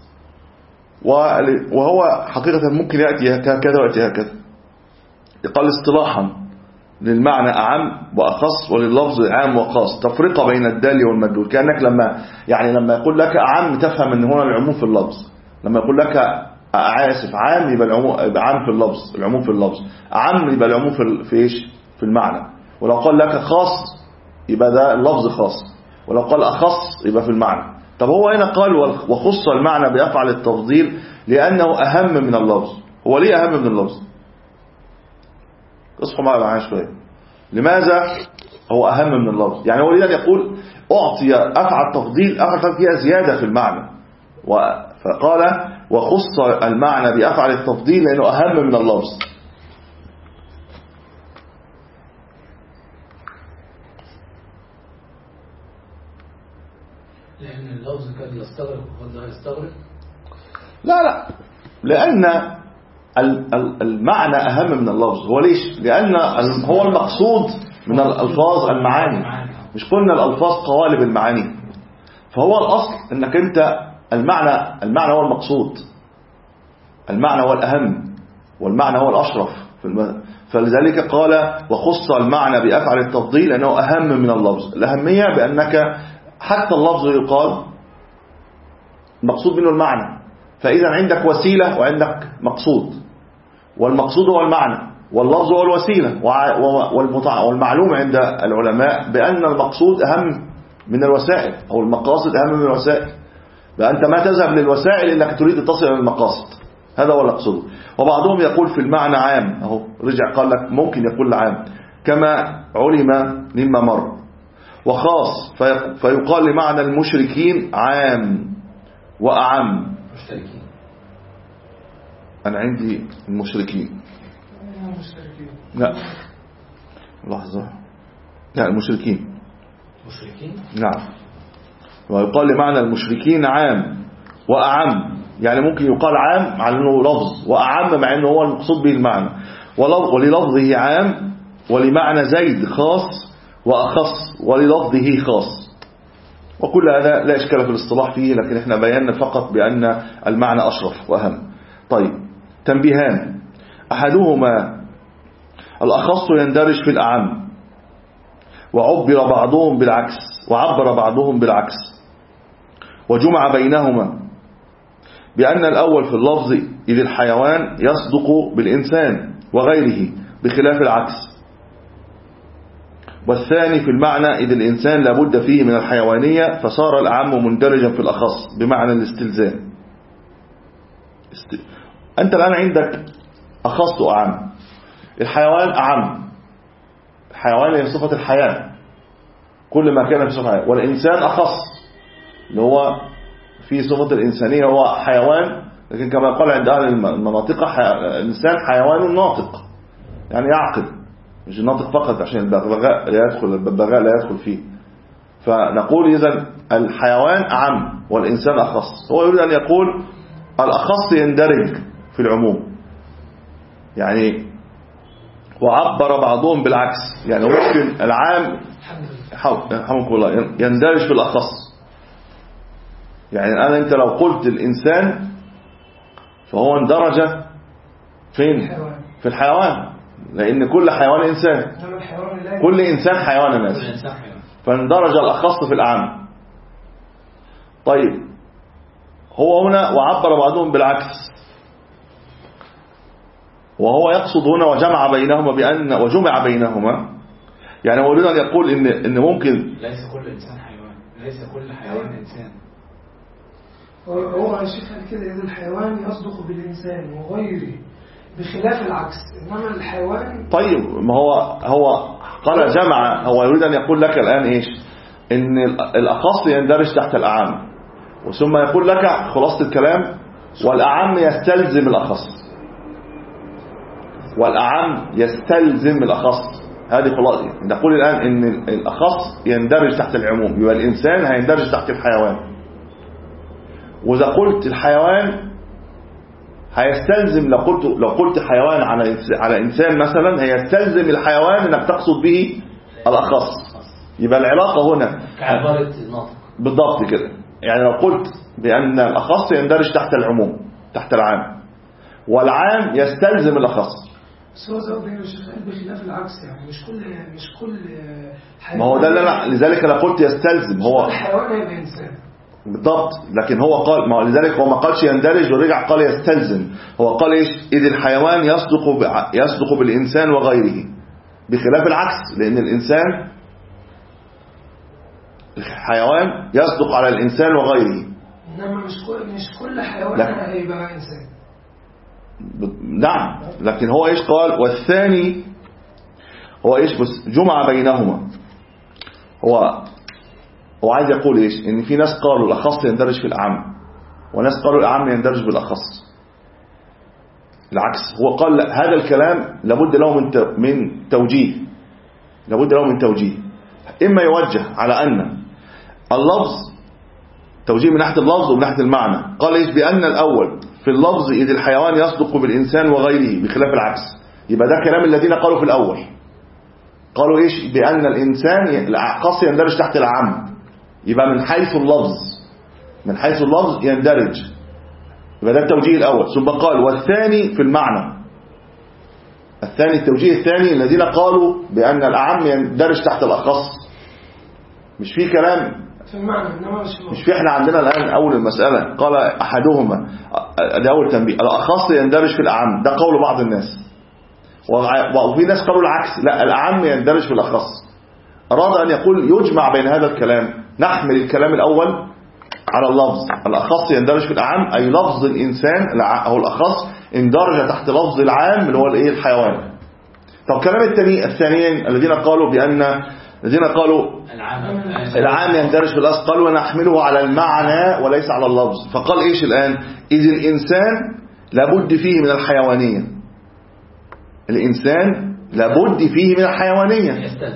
وهو حقيقة ممكن يأتي هكذا ويأتي هكذا. يقال اصطلاحا للمعنى أعم وأخص ولللفظ عام وخاص، تفرقة بين الدال والمدلول. كأنك لما يعني لما يقول لك أعم تفهم أن هنا العموم في اللفظ. لما يقول لك آسف عام يبقى العموم يبقى عام في اللفظ، العموم في اللفظ. أعم يبقى العموم في في إيش؟ في المعنى. ولو قال لك خاص يبقى ده اللفظ خاص، ولو قال أخص يبقى في المعنى. طب هو هنا قال وخص المعنى بأفعل التفضيل لأنه أهم من اللفظ. هو ليه أهم من اللفظ؟ اصحوا معايا شوية. لماذا هو أهم من اللفظ؟ يعني هو لذلك يقول أعطي أفعل تفضيل، أفعل تفضيل فيها زيادة في المعنى. فقال وخص المعنى بأفعل التفضيل لأنه أهم من اللفظ. لأن اللفظ قد يستغرق وقد لا يستغرق. لا لا، لأن المعنى أهم من اللفظ. هو ليش؟ لأن هو المقصود من الألفاظ المعاني. مش قلنا الألفاظ قوالب المعاني؟ فهو الأصل أنك أنت المعنى المعنى هو المقصود، المعنى هو الأهم، والمعنى هو الأشرف. فلذلك قال وخص المعنى بأفعل التفضيل لأنه أهم من اللفظ. الأهمية بأنك حتى اللفظ يقال مقصود منه المعنى. فإذا عندك وسيلة وعندك مقصود، والمقصود هو المعنى واللفظ هو الوسيلة. والمعلوم عند العلماء بأن المقصود أهم من الوسائل، أو المقاصد أهم من الوسائل. فأنت ما تذهب للوسائل إنك تريد تصل إلى المقاصد، هذا هو المقصود. وبعضهم يقول في المعنى عام، أهو رجع قال لك ممكن يقول عام كما علم مما مر. وخاص فيقال لمعنى المشركين عام وأعم. مشتركين. أنا عندي المشركين. لا لحظة، لا المشركين. مشركين. نعم. ويقال لمعنى المشركين عام وأعم، يعني ممكن يقال عام على أنه لفظ، وأعم مع أنه هو المقصود به المعنى. وللفظه عام، ولمعنى زيد خاص وأخص، وللفظه خاص. وكل هذا لا إشكال في الاصطلاح فيه، لكن احنا بينا فقط بأن المعنى أشرف وأهم. طيب تنبيهان. أحدهما الأخص يندرج في الأعم، وعبر بعضهم بالعكس وعبر بعضهم بالعكس وجمع بينهما بأن الأول في اللفظ إذ الحيوان يصدق بالإنسان وغيره بخلاف العكس، والثاني في المعنى إذ الإنسان لابد فيه من الحيوانية فصار الأعم مندرجا في الأخص بمعنى الاستلزام. است... أنت الآن عندك أخص وأعم. الحيوان أعم، الحيوان هي صفة الحياة كل ما كان في صفة الحياة، والإنسان أخص اللي هو في صفة الإنسانية هو حيوان، لكن كما قال عند أهل المناطق حي... الإنسان حيوان ناطق يعني يعقل، مش الناطق فقط عشان البغبغاء لا يدخل البغبغاء لا يدخل فيه. فنقول إذن الحيوان أعم والإنسان أخص. هو يريد أن يقول الأخص يندرج في العموم، يعني وعبر بعضهم بالعكس، يعني ممكن العام حمك الله يندرج في الأخص. يعني الآن أنت لو قلت الإنسان فهو اندرج فين؟ في الحيوان، لأن كل حيوان إنسان، كل إنسان حيوان الناس، فاندرج الأخص في الأعم. طيب هو هنا وعبر بعضهم بالعكس، وهو يقصد هنا وجمع بينهما بأن وجمع بينهما، يعني هو يريد أن يقول إن إن ممكن ليس كل إنسان حيوان، ليس كل حيوان إنسان. هو الشيخ قال كده إذا الحيوان يصدق بالإنسان وغيره بخلاف العكس، إنما الحيوان. طيب ما هو هو قال جمع، هو يريد أن يقول لك الآن إيش؟ إن الأخص يندرج تحت الأعم، وثم يقول لك خلاصة الكلام والأعم يستلزم الأخص، والأعم يستلزم الأخص. هذه خلاصة. نقول الآن إن الأخص يندرج تحت العموم، يبقى الإنسان هيندرج تحت الحيوان، وإذا قلت الحيوان هيستلزم لو قلت لو قلت حيوان على على إنسان مثلا هيستلزم الحيوان إنك تقصد به الأخص. يبقى العلاقة هنا كعبارة الناطق بالضبط كده. يعني لو قلت بأن الأخص يندرج تحت العموم تحت العام، والعام يستلزم الأخص. سواء سواء بين الشيخ بخلاف العكس، يعني مش كل مش كل حيوان. ما هو ده اللي أنا لذلك أنا قلت يستلزم، هو الحيوان هيبقى إنسان بالضبط، لكن هو قال ما لذلك هو ما قالش يندرج ورجع قال يستلزم. هو قال ايش؟ اذ الحيوان يصدق ب... يصدق بالانسان وغيره بخلاف العكس، لان الانسان الحيوان يصدق على الانسان وغيره، انما مش كل مش كل حيوان هيبقى انسان. ب... نعم، لكن هو ايش قال؟ والثاني هو ايش؟ بس جمع بينهما. هو هو عايز يقول ايش؟ ان في ناس قالوا الاخص يندرج في الاعم، وناس قالوا الاعم يندرج بالاخص العكس. هو قال لا، هذا الكلام لابد له من من توجيه، لابد له من توجيه. اما يوجه على ان اللفظ توجيه من ناحيه اللفظ ومن ناحيه المعنى. قال ايش؟ بان الاول في اللفظ اذ الحيوان يصدق بالانسان وغيره بخلاف العكس. يبقى ده كلام الذين قالوا في الاول، قالوا ايش؟ بان الانسان الاخص يندرج تحت الاعم، يبقى من حيث اللفظ من حيث اللفظ يندرج، يبقى ده التوجيه الأول. ثم قال والثاني في المعنى، الثاني التوجيه الثاني الذين قالوا بأن الأعم يندرج تحت الأخص. مش في كلام في المعنى، إنما مش مش في. احنا عندنا الآن أول المسألة قال أحدهما، ده أول تنبيه، الأخص يندرج في الأعم، ده قول بعض الناس، وفي ناس قالوا العكس، لا الأعم يندرج في الأخص. أراد أن يقول يجمع بين هذا الكلام، نحمل الكلام الأول على اللفظ الأخص يندرج في الأعم، أي لفظ الإنسان أو الأخص اندرج تحت لفظ العام اللي هو الإيه؟ الحيوان. طب كلام الثاني الثانيين الذين قالوا بأن الذين قالوا العام يندرج في الأصل، قالوا ونحمله على المعنى وليس على اللفظ. فقال إيش الآن؟ إذ الإنسان لابد فيه من الحيوانية، الإنسان لابد فيه من الحيوانية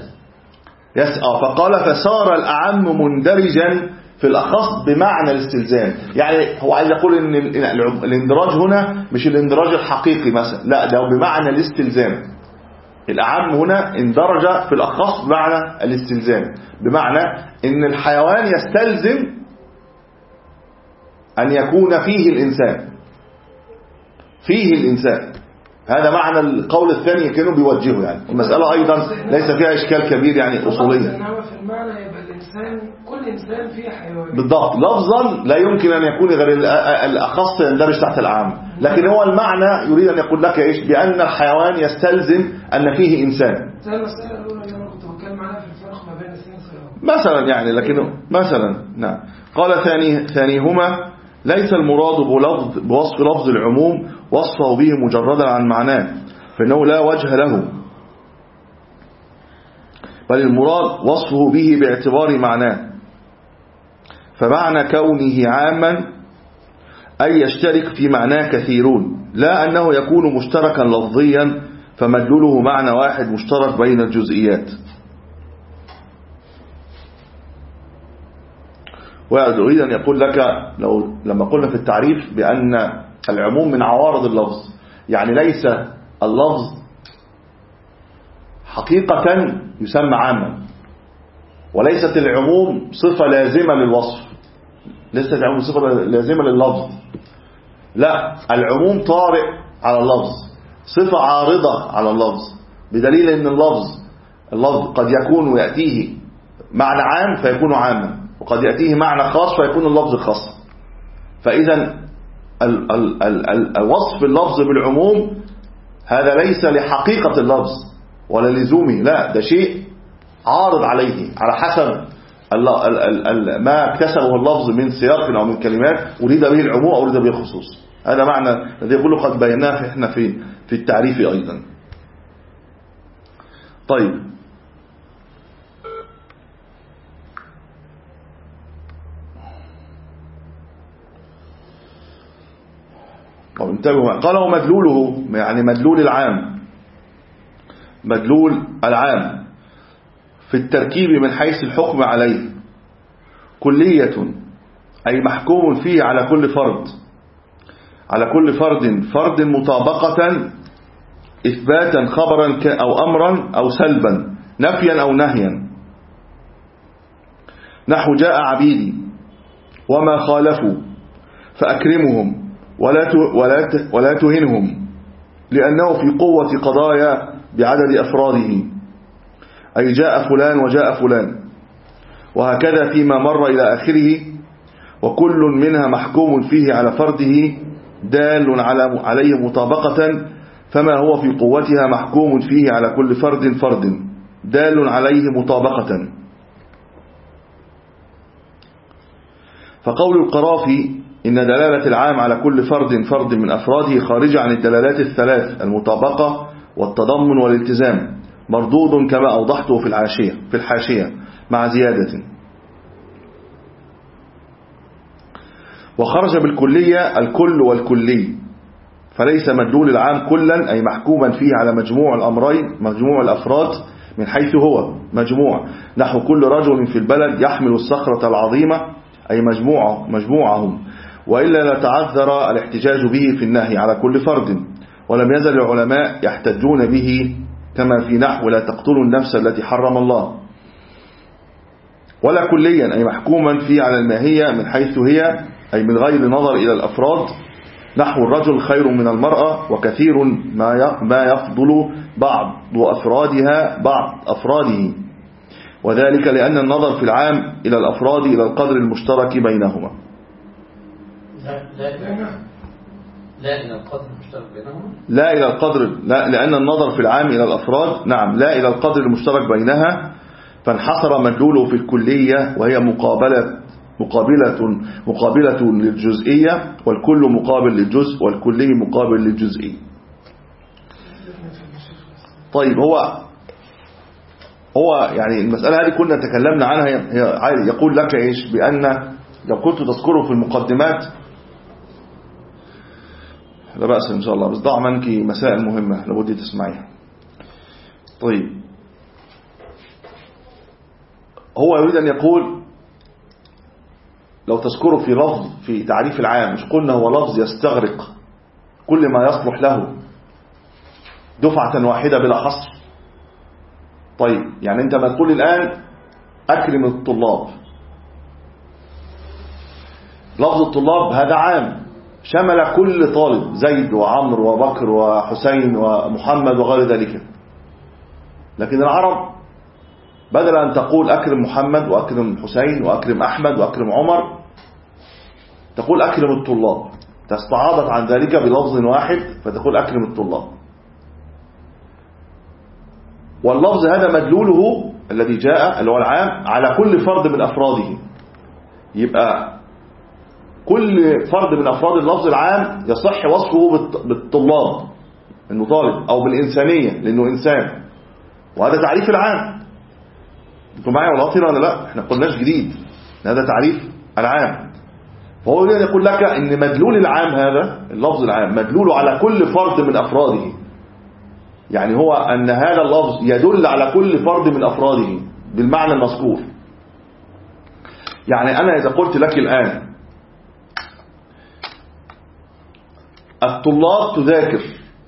يسأل. فقال فصار الأعم مندرجا في الأخص بمعنى الاستلزام. يعني هو عايز يقول ان الاندراج هنا مش الاندراج الحقيقي مثلا، لا ده بمعنى الاستلزام. الأعم هنا اندرج في الأخص بمعنى الاستلزام، بمعنى ان الحيوان يستلزم أن يكون فيه الإنسان، فيه الإنسان هذا معنى القول الثاني كانوا بيوجهوا. يعني المسألة أيضا ليس فيها إشكال كبير يعني أصوليا. إنما في المعنى يبقى الإنسان كل إنسان فيه حيوان بالضبط. لفظا لا يمكن أن يكون غير الأخص يندرج تحت العام، لكن هو المعنى يريد أن يقول لك إيش؟ بأن الحيوان يستلزم أن فيه إنسان. زي المسألة الأولى اللي أنا كنت بتكلم عنها في الفرق ما بين الاثنين مثلا يعني، لكنه مثلا نعم. قال ثاني ثانيهما ليس المراد بلفظ بوصف لفظ العموم وصفه به مجردا عن معناه، فإنه لا وجه له، بل المراد وصفه به باعتبار معناه. فمعنى كونه عاما أي يشترك في معناه كثيرون، لا أنه يكون مشتركا لفظيا فمدلوله معنى واحد مشترك بين الجزئيات. ويريد أن يقول لك لو لما قلنا في التعريف بأن العموم من عوارض اللفظ، يعني ليس اللفظ حقيقة يسمى عاما، وليست العموم صفة لازمة للوصف، ليست العموم صفة لازمة لللفظ، لا، العموم طارئ على اللفظ، صفة عارضة على اللفظ، بدليل أن اللفظ اللفظ قد يكون ويأتيه معنى عام فيكون عاما، وقد يأتيه معنى خاص فيكون اللفظ خاص. فإذا الوصف اللفظ بالعموم هذا ليس لحقيقة اللفظ ولا لزومه، لا، ده شيء عارض عليه على حسب ما اكتسبه اللفظ من سياق أو من كلمات أريد به العموم أو أريد به الخصوص. هذا معنى الذي يقول قد بيناه احنا في في التعريف أيضا. طيب، قال ومدلوله يعني مدلول العام، مدلول العام في التركيب من حيث الحكم عليه كلية، أي محكوم فيه على كل فرد على كل فرد فرد مطابقة إثباتا خبرا أو أمرا أو سلبا نفيا أو نهيا. نحو جاء عبيدي وما خالفوا فأكرمهم ولا ولا ولا تهنهم، لأنه في قوة قضايا بعدد أفراده، أي جاء فلان وجاء فلان، وهكذا فيما مر إلى آخره، وكل منها محكوم فيه على فرده دال على عليه مطابقة، فما هو في قوتها محكوم فيه على كل فرد فرد دال عليه مطابقة. فقول القرافي إن دلالة العام على كل فرد فرد من أفراده خارجة عن الدلالات الثلاث المطابقة والتضمن والالتزام، مردود كما أوضحته في الحاشية في الحاشية مع زيادة. وخرج بالكلية الكل والكلي، فليس مدلول العام كلا أي محكوما فيه على مجموع الأمرين مجموع الأفراد من حيث هو مجموع، نحو كل رجل في البلد يحمل الصخرة العظيمة، أي مجموعة مجموعهم، وإلا لا تعذر الاحتجاج به في النهي على كل فرد. ولم يزل العلماء يحتجون به كما في نحو لا تقتلوا النفس التي حرم الله. ولا كليا أي محكوما فيه على الماهية من حيث هي، أي من غير نظر إلى الأفراد، نحو الرجل خير من المرأة، وكثير ما يفضل بعض أفرادها بعض أفراده، وذلك لأن النظر في العام إلى الأفراد إلى القدر المشترك بينهما. لا لا لا إلى القدر المشترك بينهما لا إلى القدر لا لأن النظر في العام إلى الأفراد نعم لا إلى القدر المشترك بينها، فانحصر مدلوله في الكلية، وهي مقابلة مقابلة مقابلة للجزئية، والكل مقابل للجزء والكلي مقابل للجزئي. طيب، هو هو يعني المسألة هذه كنا تكلمنا عنها، هي يقول لك إيش؟ بأن لو كنت تذكره في المقدمات لا بأس إن شاء الله، بس ضع منك مسائل مهمة لابد تسمعيها. طيب، هو يريد أن يقول لو تذكره في لفظ في تعريف العام، مش قلنا هو لفظ يستغرق كل ما يصلح له دفعة واحدة بلا حصر. طيب، يعني أنت ما تقول الآن أكرم الطلاب، لفظ الطلاب هذا عام شمل كل طالب، زيد وعمر وبكر وحسين ومحمد وغير ذلك. لكن العرب بدل أن تقول أكرم محمد وأكرم حسين وأكرم أحمد وأكرم عمر، تقول أكرم الطلاب، تستعاضت عن ذلك بلفظ واحد فتقول أكرم الطلاب. واللفظ هذا مدلوله الذي جاء اللي هو العام على كل فرد من أفراده. يبقى كل فرد من أفراد اللفظ العام يصح وصفه بالطلاب إنه طالب، أو بالإنسانية لأنه إنسان، وهذا تعريف العام. انتوا معايا ولا طيرة ولا لا؟ احنا قلناش جديد، هذا تعريف العام. فهو يقول لك ان مدلول العام هذا اللفظ العام مدلوله على كل فرد من أفراده، يعني هو أن هذا اللفظ يدل على كل فرد من أفراده بالمعنى المذكور. يعني أنا إذا قلت لك الآن الطلاب تذاكر،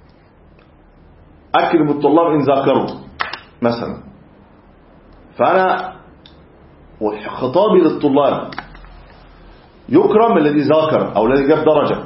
أكرم الطلاب إن ذاكروا مثلا، فأنا خطابي للطلاب يكرم الذي ذاكر أو الذي جاب درجة.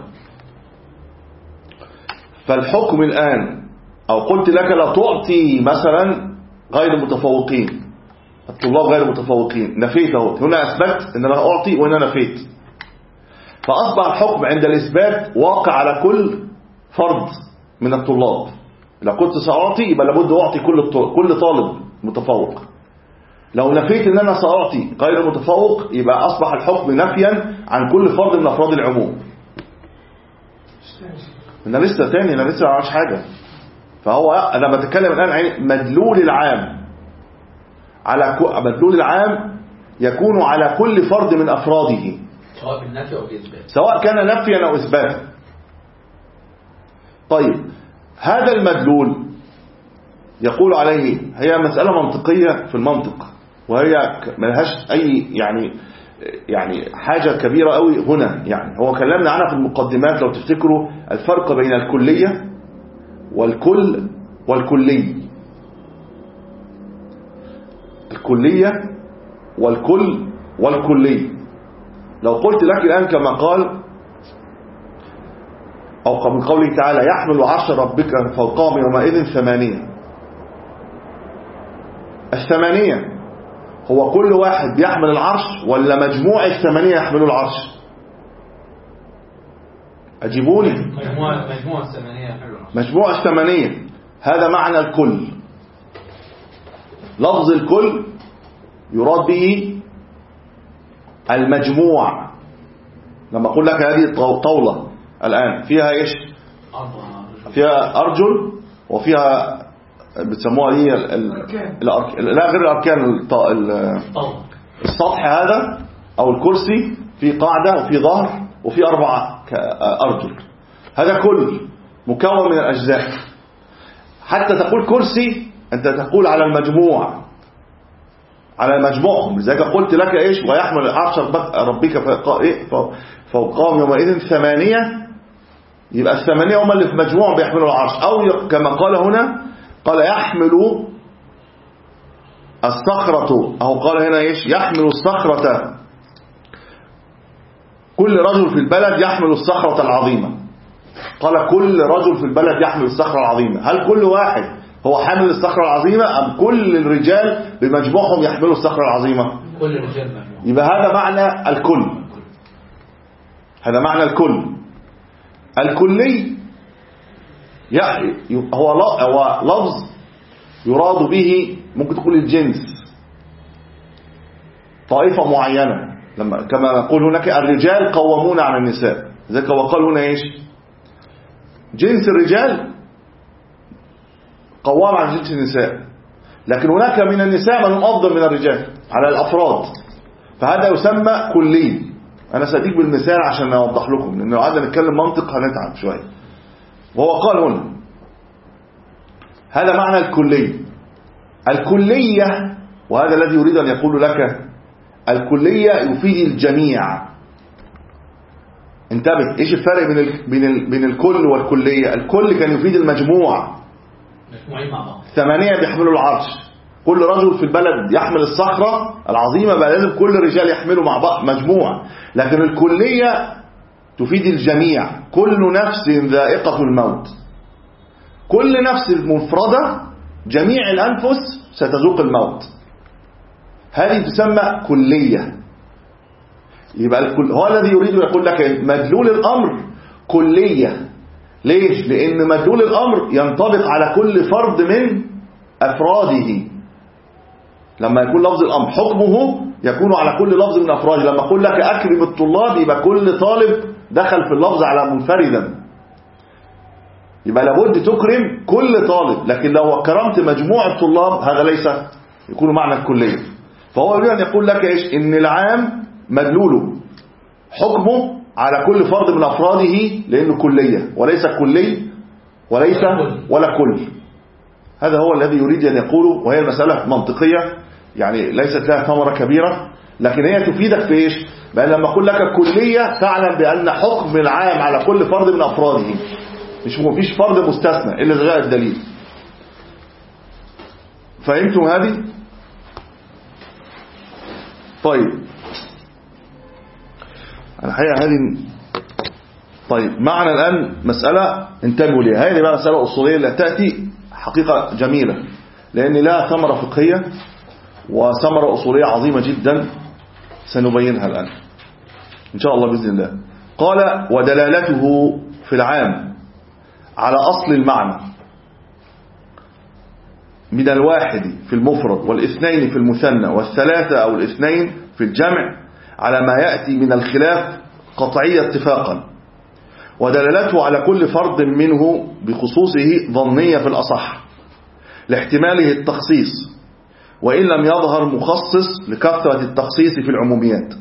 فالحكم الآن أو قلت لك لا تعطي مثلا غير المتفوقين، الطلاب غير المتفوقين، نفيته هنا أثبت أن أنا أعطي وهنا نفيت. فأصبح الحكم عند الإثبات واقع على كل فرد من الطلاب. لو كنت سأعطي يبقى لابد أعطي كل كل طالب متفوق. لو نفيت أن أنا سأعطي غير متفوق يبقى أصبح الحكم نفيا عن كل فرد من أفراد العموم. أنا لسه تاني أنا لسه ما عملتش حاجة. فهو أنا بتكلم الآن عن مدلول العام، على مدلول العام يكون على كل فرد من أفراده سواء بالنفي أو بالإثبات، سواء كان نفيا أو إثباتا. طيب هذا المدلول يقول عليه هي مسألة منطقية في المنطق، وهي ملهاش أي يعني يعني حاجة كبيرة قوي هنا. يعني هو كلامنا عنها في المقدمات لو تفتكروا الفرق بين الكلية والكل والكلي. الكلية والكل والكلي. لو قلت لك الآن كما قال أو من قوله تعالى يحمل عرش ربك فوقهم يومئذ ثمانية، الثمانية هو كل واحد بيحمل العرش ولا مجموع الثمانية يحملوا العرش؟ أجيبوني. مجموع مجموع الثمانية يحملوا العرش. مجموع الثمانية هذا معنى الكل. لفظ الكل يراد به المجموع. لما أقول لك هذه طاولة الآن فيها إيش؟ فيها أرجل وفيها بتسموها هي الأركان، لا غير الأركان، السطح هذا أو الكرسي في قاعدة وفي ظهر وفي أربعة أرجل. هذا كل مكون من الأجزاء. حتى تقول كرسي أنت تقول على المجموع، على مجموعهم. لذلك قلت لك إيش؟ ويحمل عرش ربك فوقهم يومئذ ثمانية، يبقى الثمانية هم اللي في مجموع بيحملوا العرش. أو كما قال هنا قال يحمل الصخرة، أو قال هنا إيش؟ يحمل الصخرة، كل رجل في البلد يحمل الصخرة العظيمة. قال كل رجل في البلد يحمل الصخرة العظيمة. هل كل واحد هو حامل الصخرة العظيمة أم كل الرجال بمجموعهم يحملوا الصخرة العظيمة؟ كل الرجال مجموعهم. يبقى هذا معنى الكل، هذا معنى الكل. الكلي هو هو لفظ يراد به ممكن تقول الجنس، طائفة معينة. لما كما نقول هناك الرجال قوامون على النساء، ذلك وقال هنا ايش؟ جنس الرجال قوام على جنس النساء، لكن هناك من النساء من أفضل من الرجال على الأفراد، فهذا يسمى كلي. أنا سأديك بالمثال عشان أوضح لكم، لأنه عادة نتكلم منطق هنتعب شوية. وهو قال هنا هذا معنى الكلي. الكلية، وهذا الذي يريد أن يقول لك، الكلية يفيد الجميع. انتبه، إيش الفرق بين ال... بين, ال... بين الكل والكلية؟ الكل كان يفيد المجموع، مجموعين مع بعض، ثمانية بيحملوا العرش، كل رجل في البلد يحمل الصخرة العظيمة، بقى لازم كل الرجال يحملوا مع بعض مجموع. لكن الكلية تفيد الجميع. كل نفس ذائقة الموت، كل نفس مفردة، جميع الأنفس ستذوق الموت. هذه تسمى كلية. يبقى الكل هو الذي يريد يقول لك مدلول الأمر كلية. ليش؟ لأن مدلول الأمر ينطبق على كل فرد من أفراده. لما يكون لفظ الأمر حكمه يكون على كل لفظ من أفراده. لما أقول لك أكرم الطلاب يبقى كل طالب دخل في اللفظ على منفردا، يبقى لابد تكرم كل طالب. لكن لو كرمت مجموع الطلاب هذا ليس يكون معنى الكلية. فهو يريد أن يقول لك إيش؟ إن العام مدلوله حكمه على كل فرد من أفراده لأنه كلية، وليس كلي وليس ولا كل. هذا هو الذي يريد أن يقوله. وهي المسألة منطقية يعني ليست لها ثمرة كبيرة، لكن هي تفيدك في إيش؟ بأن لما أقول لك كلية تعلم بأن حكم العام على كل فرد من أفراده، مش مفيش فرد مستثنى إلا إذا جاء الدليل. فهمتم هذه؟ طيب الحقيقة هذه طيب معنا الآن مسألة انتبهوا لها. هذه بقى مسألة أصولية لا تأتي حقيقة جميلة لأن لها ثمرة فقهية وثمرة أصولية عظيمة جدا سنبينها الآن إن شاء الله بإذن الله. قال ودلالته في العام على أصل المعنى من الواحد في المفرد والاثنين في المثنى والثلاثة أو الاثنين في الجمع على ما يأتي من الخلاف قطعية اتفاقا، ودلالته على كل فرد منه بخصوصه ظنية في الأصح لاحتماله التخصيص وإن لم يظهر مخصص لكثرة التخصيص في العموميات.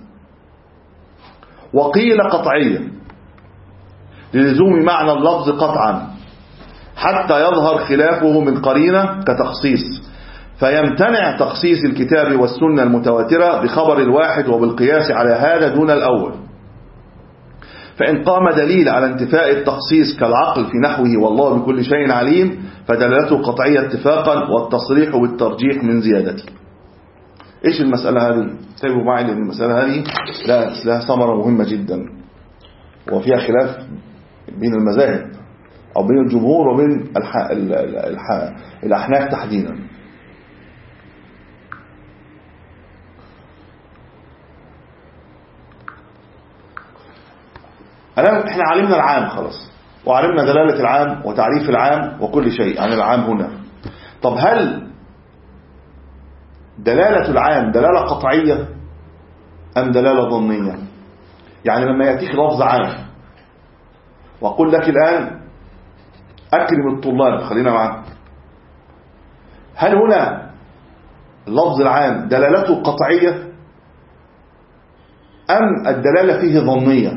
وقيل قطعية للزوم معنى اللفظ قطعا حتى يظهر خلافه من قرينة كتخصيص، فيمتنع تخصيص الكتاب والسنة المتواترة بخبر الواحد وبالقياس على هذا دون الأول. فإن قام دليل على انتفاء التخصيص كالعقل في نحوه والله بكل شيء عليم فدلالته قطعية اتفاقا والتصريح بالترجيح من زيادته. إيش المسألة هذه؟ تابعوا معي لأن المسألة هذه لها ثمرة مهمة جدا وفيها خلاف بين المذاهب أو بين الجمهور وبين الح... الح... الأحناف تحديدا. الآن احنا علمنا العام خلاص وعلمنا دلالة العام وتعريف العام وكل شيء عن العام هنا. طب هل دلالة العام دلالة قطعية أم دلالة ظنية؟ يعني لما يأتيك لفظ عام وأقول لك الآن أكرم الطلاب، خلينا معاه، هل هنا اللفظ العام دلالته قطعية أم الدلالة فيه ظنية؟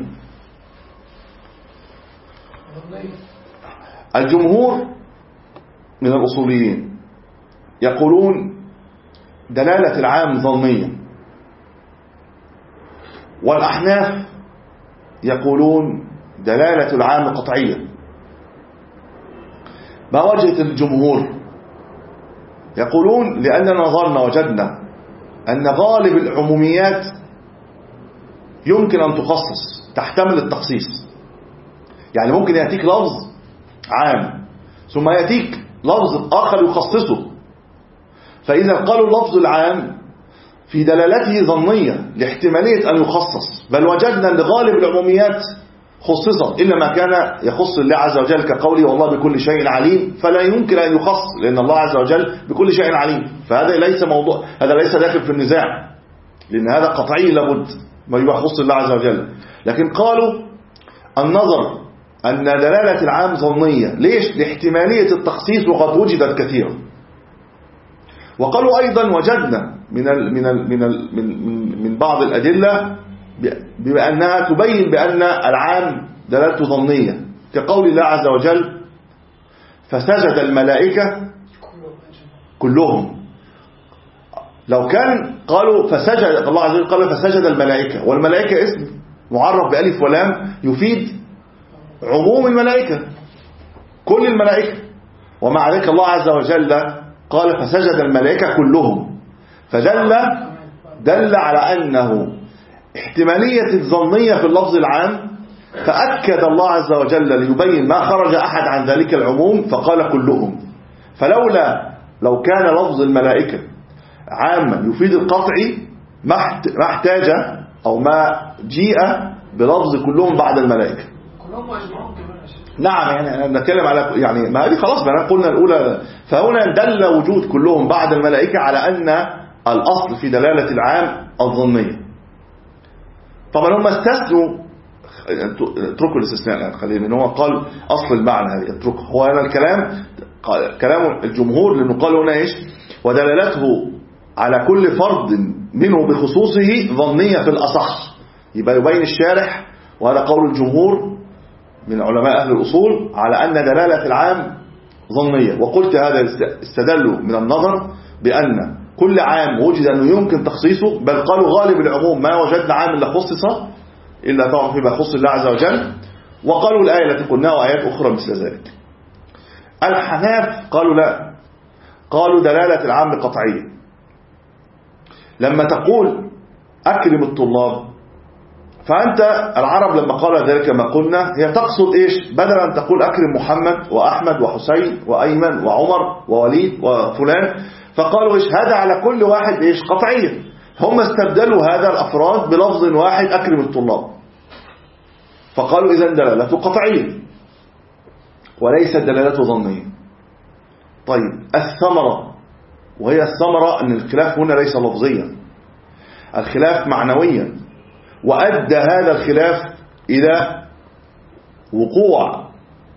الجمهور من الأصوليين يقولون دلالة العام ظنية، والأحناف يقولون دلالة العام قطعية. ما وجهة الجمهور؟ يقولون لأننا نظرنا وجدنا أن غالب العموميات يمكن أن تخصص تحتمل التخصيص. يعني ممكن يأتيك لفظ عام ثم يأتيك لفظ آخر يخصصه، فإذا قالوا اللفظ العام في دلالته ظنية لاحتمالية أن يخصص، بل وجدنا أن غالب العموميات خصصت إلا ما كان يخص الله عز وجل كقوله والله بكل شيء عليم، فلا يمكن أن يخص لأن الله عز وجل بكل شيء عليم. فهذا ليس موضوع، هذا ليس داخل في النزاع لأن هذا قطعي لابد ما يخص الله عز وجل. لكن قالوا النظر أن دلالة العام ظنية. ليش؟ لاحتمالية التخصيص وقد وجدت كثيرا. وقالوا أيضا وجدنا من ال من ال من ال من من بعض الأدلة بأنها تبين بأن العام دلالته ظنية كقول الله عز وجل فسجد الملائكة كلهم. لو كان قالوا فسجد الله عز وجل قال فسجد الملائكة، والملائكة اسم معرف بألف ولام يفيد عموم الملائكة كل الملائكة، ومع ذلك الله عز وجل قال فسجد الملائكة كلهم، فدل دل على أنه احتمالية الظنية في اللفظ العام فأكد الله عز وجل ليبين ما خرج أحد عن ذلك العموم فقال كلهم. فلولا لو كان لفظ الملائكة عاما يفيد القطع ما احتاج أو ما جيء بلفظ كلهم بعد الملائكة. كلهم أجمعون كمان يا شيخ. نعم يعني نتكلم على يعني ما هذه خلاص ما قلنا الأولى. فهنا دل وجود كلهم بعد الملائكة على أن الأصل في دلالة العام الظنية. طبعا هم استثنوا، اتركوا الاستثناء يعني خلينا، ان هو قال أصل المعنى هذه اتركوا. هو هنا الكلام كلام الجمهور لأنه قالوا هنا إيش ودلالته على كل فرد منه بخصوصه ظنية في الأصح. يبقى يبين الشارح وهذا قول الجمهور من علماء أهل الأصول على أن دلالة العام ظنية. وقلت هذا استدلوا من النظر بأن كل عام وجد أنه يمكن تخصيصه، بل قالوا غالب العموم ما وجدنا عام إلا خصص إلا طبعا فيما يخص الله عز وجل. وقالوا الآية التي قلناها وآيات أخرى مثل ذلك. الحناف قالوا لا، قالوا دلالة العام قطعية. لما تقول أكرم الطلاب فأنت العرب لما قال ذلك ما قلنا هي تقصد إيش؟ بدل أن تقول أكرم محمد وأحمد وحسين وأيمن وعمر ووليد وفلان، فقالوا إيش هذا على كل واحد إيش قطعية. هم استبدلوا هذا الأفراد بلفظ واحد أكرم الطلاب، فقالوا إذن دلالته قطعية وليست دلالته ظنية. طيب الثمرة، وهي الثمرة أن الخلاف هنا ليس لفظيا، الخلاف معنويا، وأدى هذا الخلاف إلى وقوع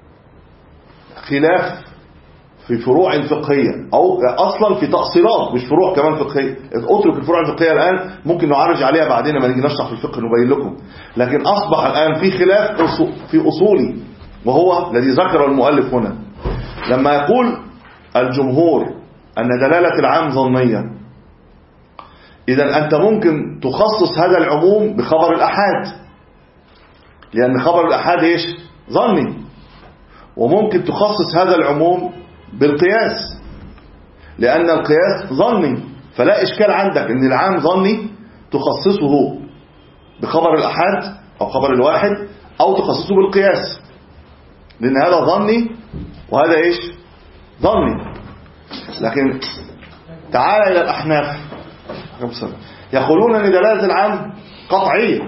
خلاف في فروع فقهية أو أصلا في تأصيلات مش فروع كمان فقهية. اترك الفروع الفقهية الآن ممكن نعرج عليها بعدين لما نيجي نشرح في الفقه نبين لكم. لكن أصبح الآن في خلاف في أصولي، وهو الذي ذكر المؤلف هنا لما يقول الجمهور أن دلالة العام ظنية. إذا أنت ممكن تخصص هذا العموم بخبر الأحاد، لأن خبر الأحاد إيش ظني، وممكن تخصص هذا العموم بالقياس لأن القياس ظني. فلا إشكال عندك أن العام ظني تخصصه بخبر الأحاد أو خبر الواحد أو تخصصه بالقياس، لأن هذا ظني وهذا إيش ظني. لكن تعال إلى الأحناف يقولون أن دلالة العام قطعية.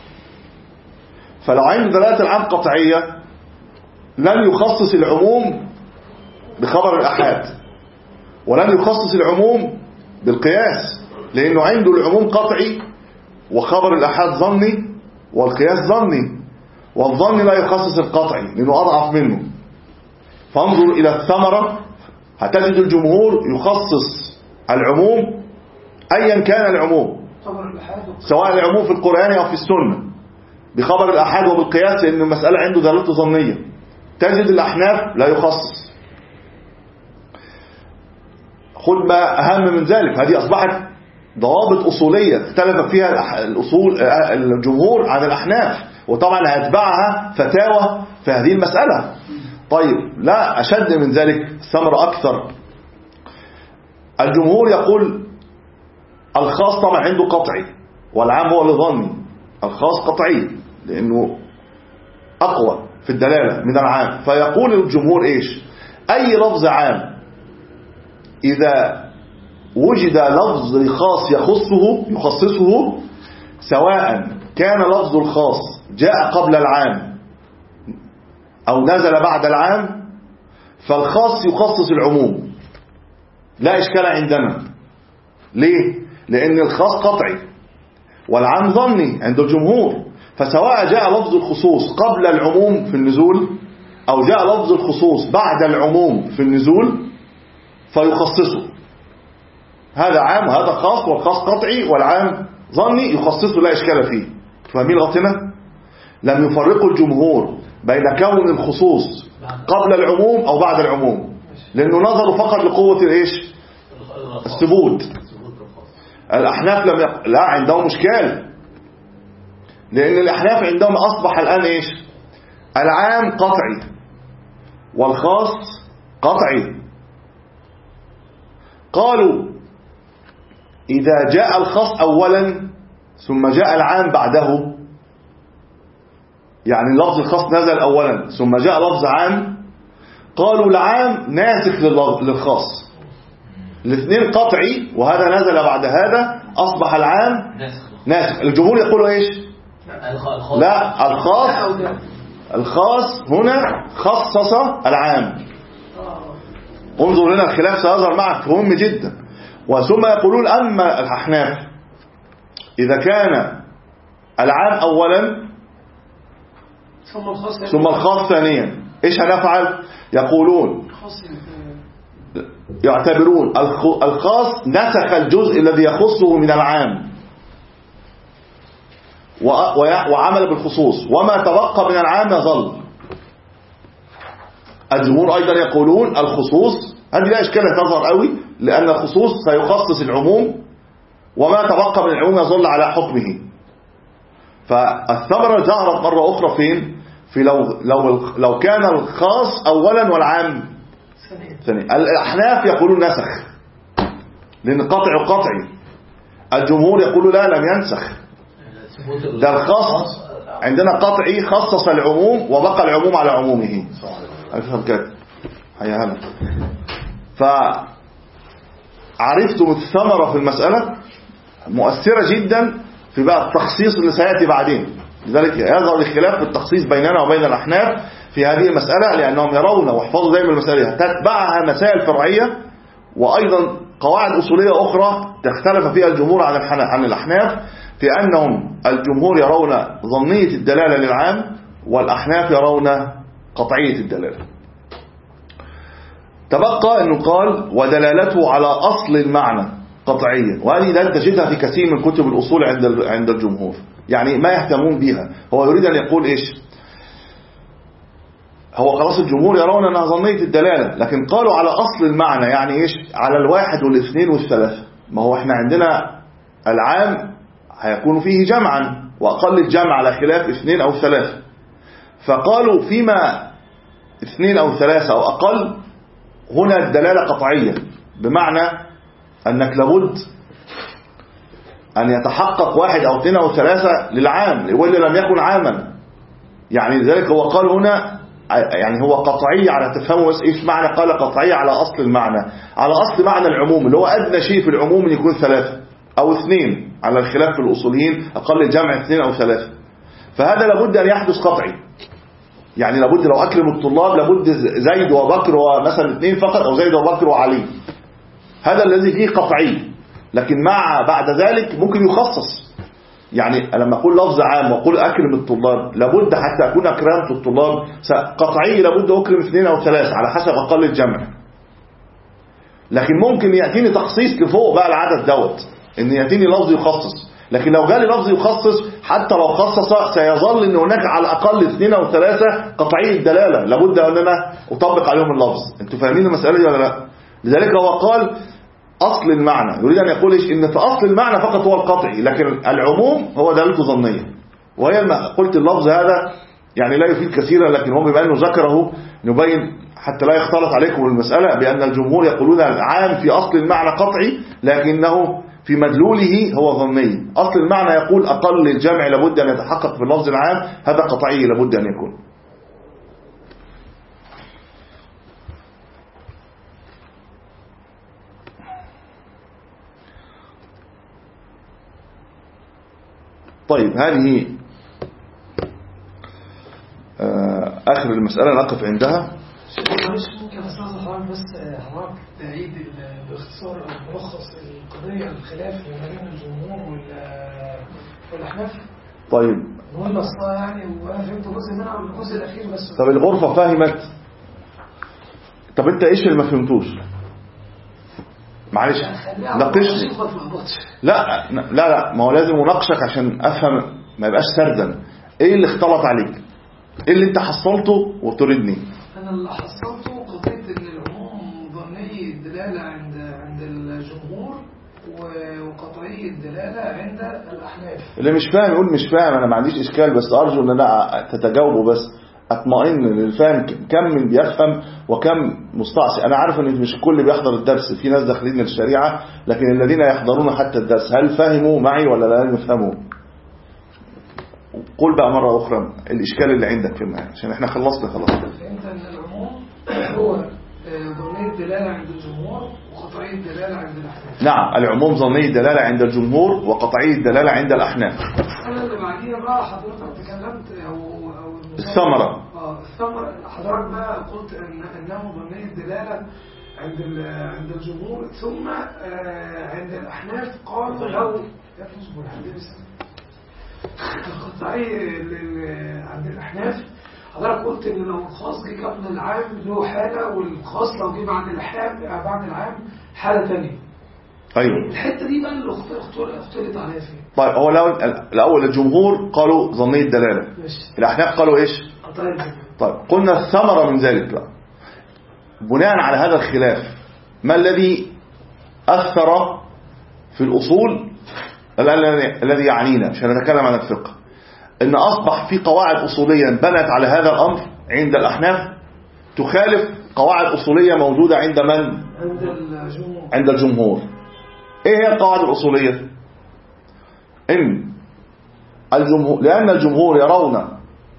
فلو عند دلالة العام قطعية لن يخصص العموم بخبر الأحاد ولن يخصص العموم بالقياس، لأنه عنده العموم قطعي وخبر الأحاد ظني والقياس ظني، والظن لا يخصص القطعي لأنه أضعف منه. فانظر إلى الثمرة، هتجد الجمهور يخصص العموم أيا كان العموم، سواء العموم في القرآن أو في السنة بخبر الأحاد وبالقياس، لأن المسألة عنده دلالته ظنية. تجد الأحناف لا يخصص. خد ما أهم من ذلك، هذه أصبحت ضوابط أصولية اختلف فيها الأصول الجمهور عن الأحناف، وطبعا هيتبعها فتاوى في هذه المسألة. طيب لا أشد من ذلك الثمرة أكثر. الجمهور يقول الخاص طبعا عنده قطعي والعام هو اللي ظني. الخاص قطعي لأنه أقوى في الدلالة من العام. فيقول الجمهور إيش؟ أي لفظ عام إذا وجد لفظ خاص يخصه يخصصه، سواء كان لفظ الخاص جاء قبل العام أو نزل بعد العام، فالخاص يخصص العموم لا إشكال عندنا. ليه؟ لأن الخاص قطعي والعام ظني عند الجمهور. فسواء جاء لفظ الخصوص قبل العموم في النزول أو جاء لفظ الخصوص بعد العموم في النزول فيخصصه. هذا عام وهذا خاص، والخاص قطعي والعام ظني يخصصه لا إشكال فيه. فاهمين غطنا؟ لم يفرقوا الجمهور بين كون الخصوص قبل العموم أو بعد العموم، لأنه نظروا فقط لقوة الإيش؟ الثبوت. الأحناف لم يق... لا عندهم مشكلة، لأن الأحناف عندهم أصبح الآن إيش؟ العام قطعي والخاص قطعي. قالوا إذا جاء الخاص أولا ثم جاء العام بعده يعني اللفظ الخاص نزل أولا ثم جاء لفظ عام، قالوا العام ناسخ للخاص، الاثنين قطعي وهذا نزل بعد هذا أصبح العام ناسخ. الجمهور يقولوا إيش؟ لا، الخاص الخاص هنا خصص العام. انظر لنا الخلاف سيظهر معك مهم جدا. وثم يقولون أما الأحناف إذا كان العام أولا ثم الخاص ثانيا إيش هنفعل؟ يقولون يعتبرون الخاص نسخ الجزء الذي يخصه من العام وعمل بالخصوص، وما تبقى من العام يظل. الجمهور أيضا يقولون الخصوص هذه لا إشكال تظهر قوي، لأن الخصوص سيخصص العموم وما تبقى من العموم يظل على حكمه. فالثمرة ظهرت مرة أخرى فين؟ في لو, لو, لو كان الخاص أولا والعام ثانيا. الأحناف يقولون نسخ لأن قطع قطعي، الجمهور يقولوا لا لم ينسخ، ده الخاص عندنا قطعي خصص العموم وبقى العموم على عمومه. أفهم كده هيا هلا. فعرفتم الثمرة في المسألة مؤثرة جدا في بقى التخصيص اللي سيأتي بعدين. لذلك يظهر الخلاف في التخصيص بيننا وبين الأحناف في هذه المسألة، لأنهم يرون واحفظوا دائما المسألة تتبعها مسائل فرعية وأيضا قواعد أصولية أخرى تختلف فيها الجمهور عن عن الأحناف، في أنهم الجمهور يرون ظنية الدلالة للعام والأحناف يرون قطعية الدلالة. تبقى أنه قال ودلالته على أصل المعنى قطعيا، وهذه لا تجدها في كثير من كتب الأصول عند عند الجمهور، يعني ما يهتمون بها. هو يريد أن يقول إيش؟ هو خلاص الجمهور يرون أنها ظنية الدلالة، لكن قالوا على أصل المعنى، يعني إيش؟ على الواحد والاثنين والثلاثة. ما هو إحنا عندنا العام هيكون فيه جمعا، وأقل الجمع على خلاف اثنين أو ثلاثة، فقالوا فيما اثنين أو ثلاثة أو أقل هنا الدلالة قطعية، بمعنى أنك لابد أن يتحقق واحد أو اثنين أو ثلاثة للعام وإلا لم يكن عاما. يعني لذلك هو قال هنا يعني هو قطعية على تفهمه، بس إيش معنى قال قطعية؟ على أصل المعنى، على أصل معنى العموم اللي هو أدنى شيء في العموم أن يكون ثلاثة أو اثنين، على الخلاف في الأصوليين أقل الجمع اثنين أو ثلاثة. فهذا لابد أن يحدث قطعي، يعني لابد لو أكرم الطلاب لابد زيد وبكر ومثلا اثنين فقط، أو زيد وبكر وعلي، هذا الذي فيه قطعي. لكن مع بعد ذلك ممكن يخصص، يعني لما أقول لفظ عام وأقول أكرم الطلاب لابد حتى أكون أكرمت الطلاب قطعي لابد أكرم اثنين أو ثلاثة على حسب أقل الجمع. لكن ممكن يأتيني تخصيص لفوق بقى العدد دوت، إن يأتيني لفظ يخصص، لكن لو جالي لفظ يخصص حتى لو خصص سيظل إن هناك على الأقل اثنين أو ثلاثة قطعي الدلالة لابد أن أنا أطبق عليهم اللفظ. أنتوا فاهمين المسألة دي ولا لا؟ لذلك هو قال أصل المعنى، يريد أن يقول إيش؟ إن في أصل المعنى فقط هو القطعي، لكن العموم هو دلالته ظنية. وهي ما قلت اللفظ هذا يعني لا يفيد كثيرا، لكن هو بما أنه ذكره نبين حتى لا يختلط عليكم المسألة بأن الجمهور يقولون العام في أصل المعنى قطعي لكنه في مدلوله هو ظني. أصل المعنى يقول أقل الجمع لابد أن يتحقق في اللفظ العام، هذا قطعي لابد أن يكون. طيب هذه آخر المسألة نقف عندها. ممكن أستاذ حضرتك بس حضرتك تعيد باختصار أو ملخص القضية الخلاف ما بين الجمهور والأحناف؟ طيب نقول أصلا يعني وأنا فهمت جزء منها والجزء الأخير بس. طب الغرفة فهمت؟ طب أنت إيش اللي ما فهمتوش؟ معلش ناقشني. لا لا لا ما هو لازم اناقشك عشان افهم ما يبقاش سردا. ايه اللي اختلط عليك؟ ايه اللي انت حصلته وتريدني؟ انا اللي حصلته قضيه ان العموم ظني الدلاله عند عند الجمهور وقطعي الدلاله عند الاحناف. اللي مش فاهم يقول مش فاهم، انا ما عنديش اشكال، بس ارجو ان انا تتجاوبوا بس اطمئن للفهم كم من بيفهم وكم مستعصي. انا عارف ان مش الكل بيحضر الدرس، في ناس داخلين من الشريعه، لكن الذين يحضرون حتى الدرس هل فهموا معي ولا لا يفهموا؟ قول بقى مرة أخرى الإشكال اللي عندك في المعنى عشان احنا خلصنا خلاص. فهمت أن العموم هو ظنية الدلالة عند الجمهور وقطعية الدلالة عند الأحناف. نعم، العموم ظنية الدلالة عند الجمهور وقطعية الدلالة عند الأحناف. السنة اللي بعديها بقى حضرتك تكلمت أو أو الثمرة. اه الثمرة حضرتك بقى قلت أن أنه ظنية الدلالة عند عند الجمهور ثم عند الأحناف قالوا لو يفوز بالحديث القطعية عند الأحناف. حضرتك قلت ان لو الخاص جه قبل العام له حالة والخاص لو جه بعد العام بعد العام حالة ثانية. ايوه الحتة دي بقى اللي اختلط عليها فين. طيب هو الاول الجمهور قالوا ظنية الدلالة، الأحناف قالوا ايش؟ طيب قلنا الثمرة من ذلك بقى بناء على هذا الخلاف ما الذي أثر في الأصول الذي يعنينا عشان نتكلم عن الفقه، ان اصبح في قواعد اصوليه بنت على هذا الامر عند الاحناف تخالف قواعد اصوليه موجوده عند من؟ عند الجمهور. عند الجمهور. ايه هي القواعد الاصوليه؟ ان الجمهور لان الجمهور يرون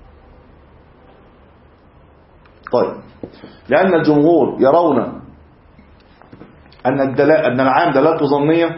طيب لان الجمهور يرون ان الدلاله ان العام دلالته ظنيه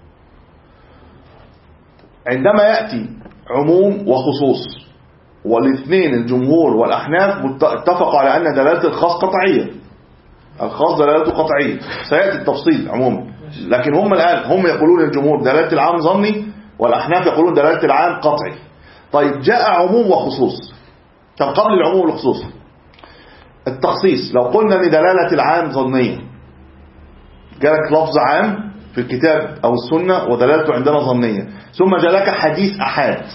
عندما ياتي عموم وخصوص، والاثنين الجمهور والأحناف اتفقوا على أن دلالة الخاص قطعية، الخاص دلالته قطعية، سيأتي التفصيل عموما، لكن هم الآن هم يقولون الجمهور دلالة العام ظني والأحناف يقولون دلالة العام قطعي. طيب جاء عموم وخصوص. طب قبل العموم والخصوص التخصيص، لو قلنا ان دلالة العام ظنية جاءك لفظ عام في الكتاب أو السنة ودلالته عندنا ظنية، ثم جاء لك حديث أحاد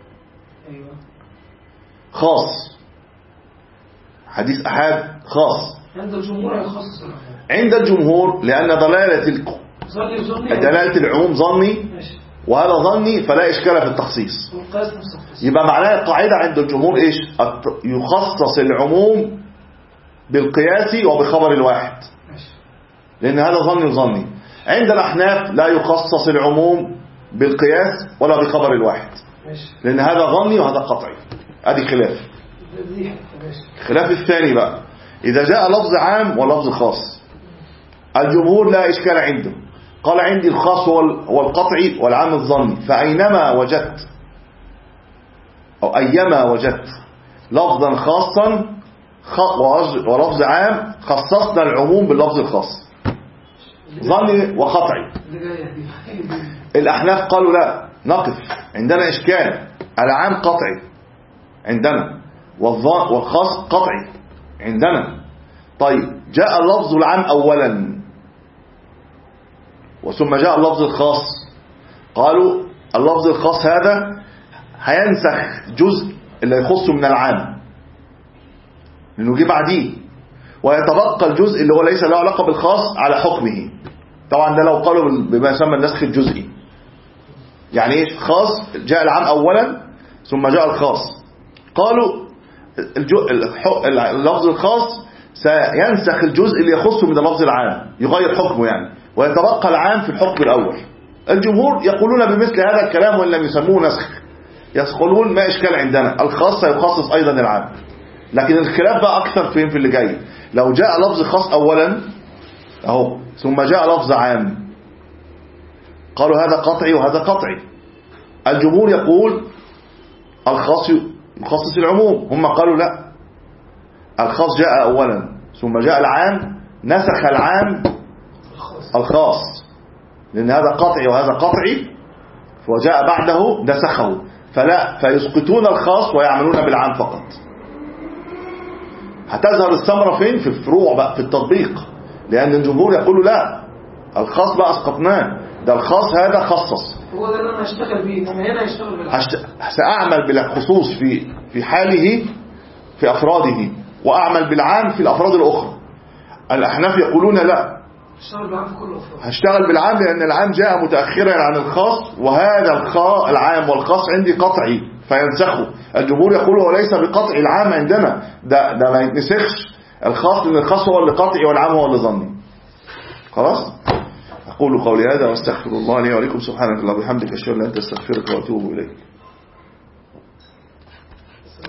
خاص، حديث أحاد خاص عند الجمهور يخصص عند الجمهور لأن دلالة دلالة العموم ظني وهذا ظني فلا إشكال في التخصيص. يبقى معناه القاعدة عند الجمهور إيش؟ يخصص العموم بالقياس وبخبر الواحد لأن هذا ظني وظني. عند الأحناف لا يخصص العموم بالقياس ولا بخبر الواحد لأن هذا ظني وهذا قطعي. هذه خلاف. خلاف الثاني بقى إذا جاء لفظ عام ولفظ خاص، الجمهور لا إشكال عنده، قال عندي الخاص هو القطعي والعام الظني، فأينما وجدت أو أيما وجدت لفظا خاصا ولفظ عام خصصنا العموم باللفظ الخاص ظني وقطعي. الأحناف قالوا لا نقف، عندنا إشكال، العام قطعي عندنا والخاص قطعي عندنا. طيب جاء اللفظ العام أولا وثم جاء اللفظ الخاص، قالوا اللفظ الخاص هذا هينسخ جزء اللي يخصه من العام لأنه جه بعديه، ويتبقى الجزء اللي هو ليس له علاقة بالخاص على حكمه. طبعا ده لو قالوا بما يسمى النسخ الجزئي، يعني ايه خاص جاء العام اولا ثم جاء الخاص، قالوا اللفظ الخاص سينسخ الجزء اللي يخصه من اللفظ العام يغير حكمه يعني، ويتبقى العام في الحكم الاول. الجمهور يقولون بمثل هذا الكلام وان لم يسموه نسخ، يقولون ما اشكال عندنا الخاص سيخصص ايضا العام. لكن الخلاف بقى اكثر فين في اللي جاي، لو جاء لفظ خاص اولا اهو ثم جاء لفظ عام قالوا هذا قطعي وهذا قطعي. الجمهور يقول الخاص يخصص العموم، هم قالوا لا الخاص جاء اولا ثم جاء العام نسخ العام الخاص لان هذا قطعي وهذا قطعي وجاء بعده نسخه، فلا فيسقطون الخاص ويعملون بالعام فقط. هتظهر الثمرة فين؟ في الفروع بقى في التطبيق، لأن الجمهور يقولوا لا الخاص بقى اسقطناه، ده الخاص هذا خصص هو ده اللي انا هشتغل بيه، انما هنا هيشتغل بالعام. هشت... سأعمل بالخصوص في في حاله في أفراده وأعمل بالعام في الأفراد الأخرى. الأحناف يقولون لا هشتغل بالعام في كل الأفراد، هشتغل بالعام لأن العام جاء متأخرا عن الخاص وهذا الخاص العام والخاص عندي قطعي فينسخه. الجمهور يقول هو ليس بقطعي العام عندنا، ده ده ما ينسخش الخاص لأن الخاص هو اللي قطعي والعام هو اللي ظني. خلاص أقول قولي هذا واستغفر الله لي ولكم. سبحانك اللهم وبحمدك أشهد أن لا إله إلا أنت أستغفرك وأتوب إليك.